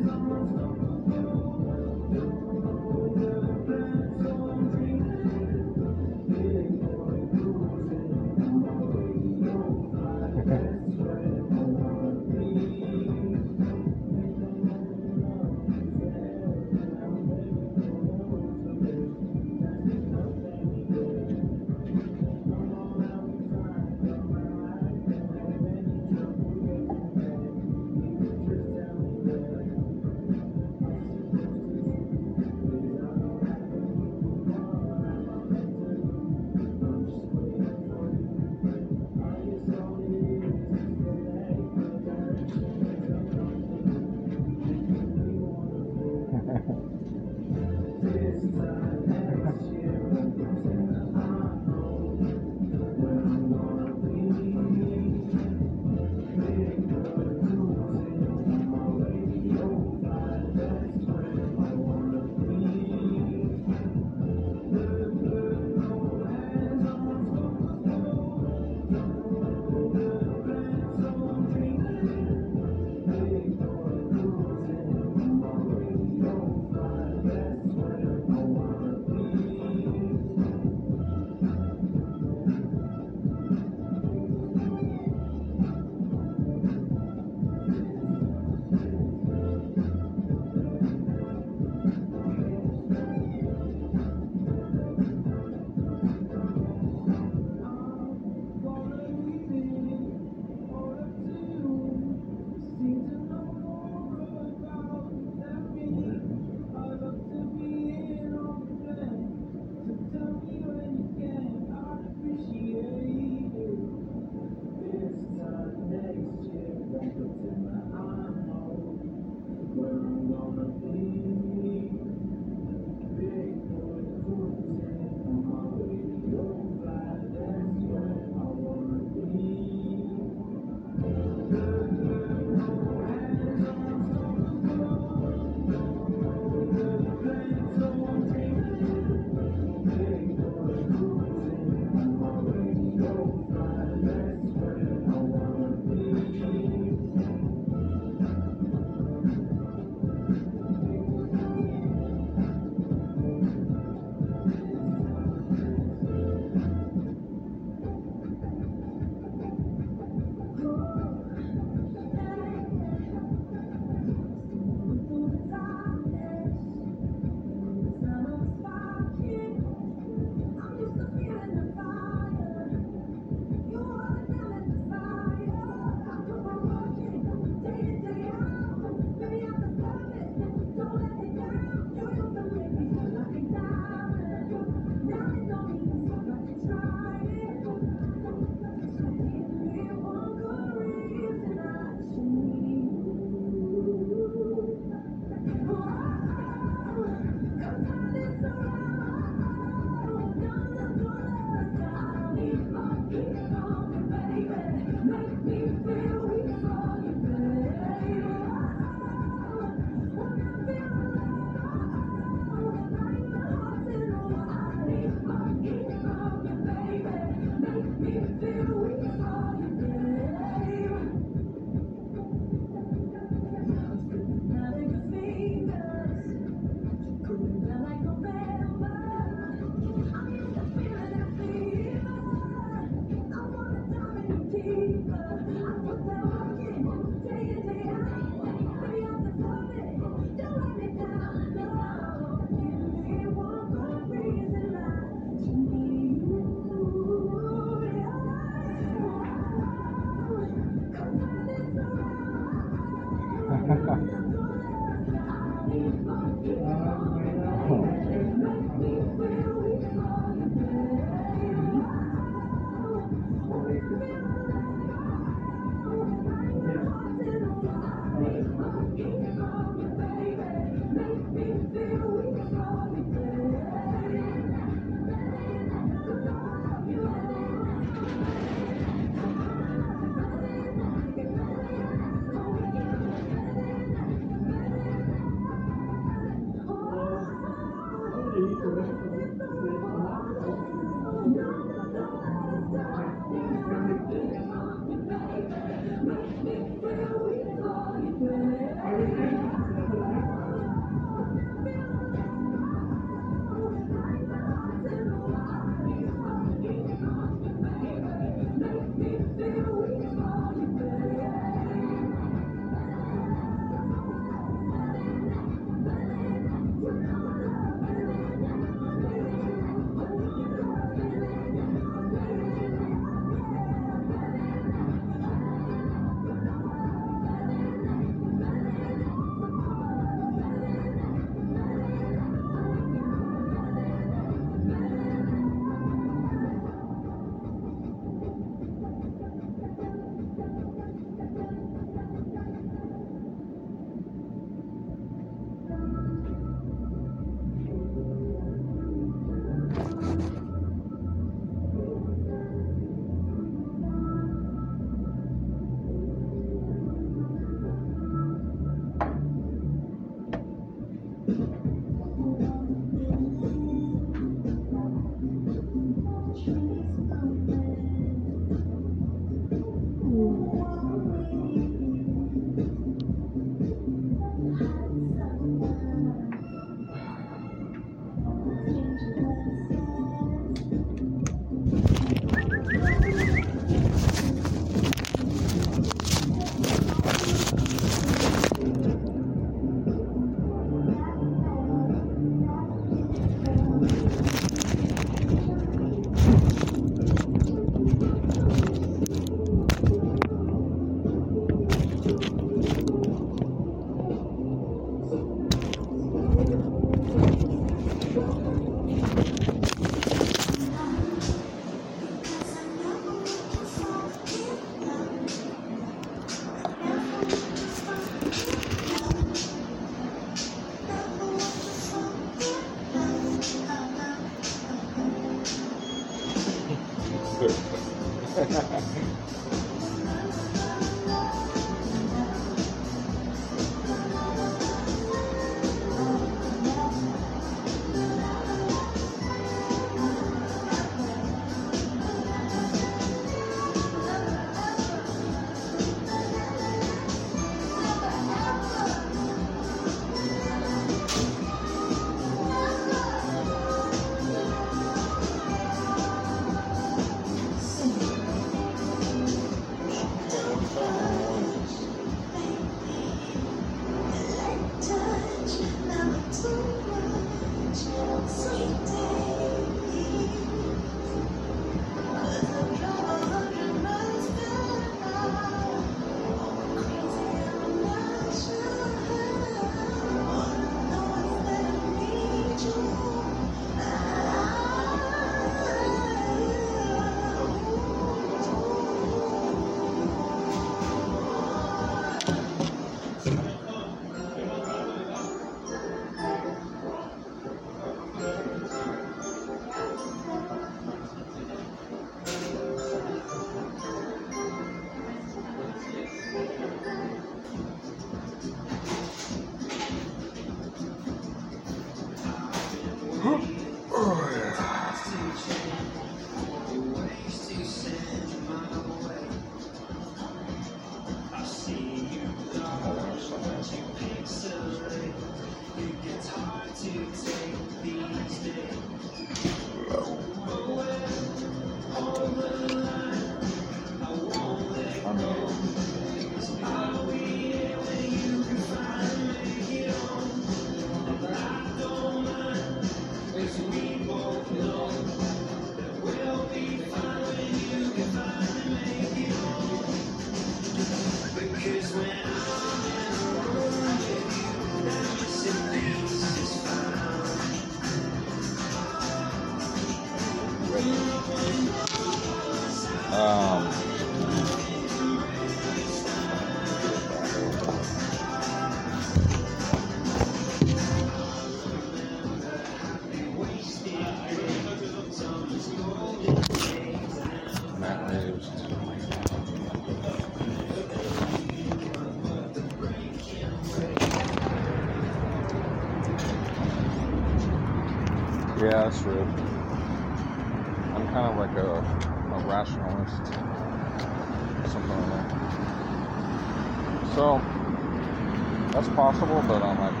Yeah, that's true. I'm kind of like a rationalist. Something like that. So, that's possible, but I might be.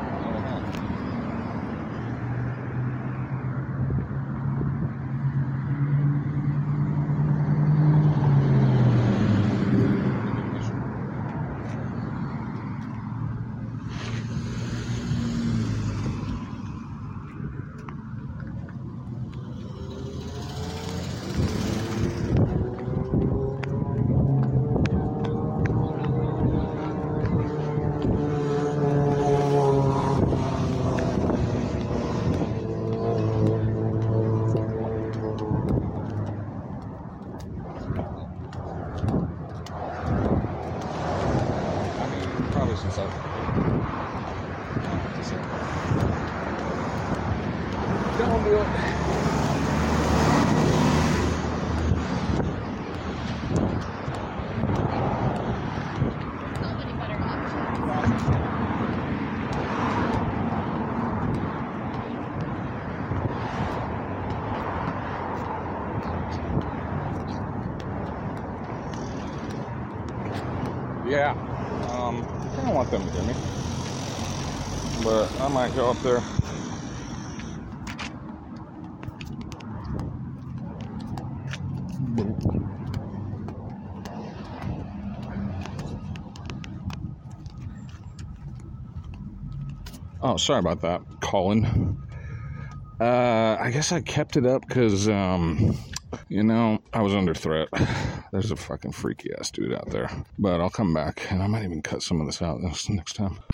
Probably since I've don't do it. Yeah, I don't want them to get me, but I might go up there. Oh, sorry about that, Colin. I guess I kept it up because, you know, I was under threat. There's a fucking freaky ass dude out there. But I'll come back and I might even cut some of this out next time.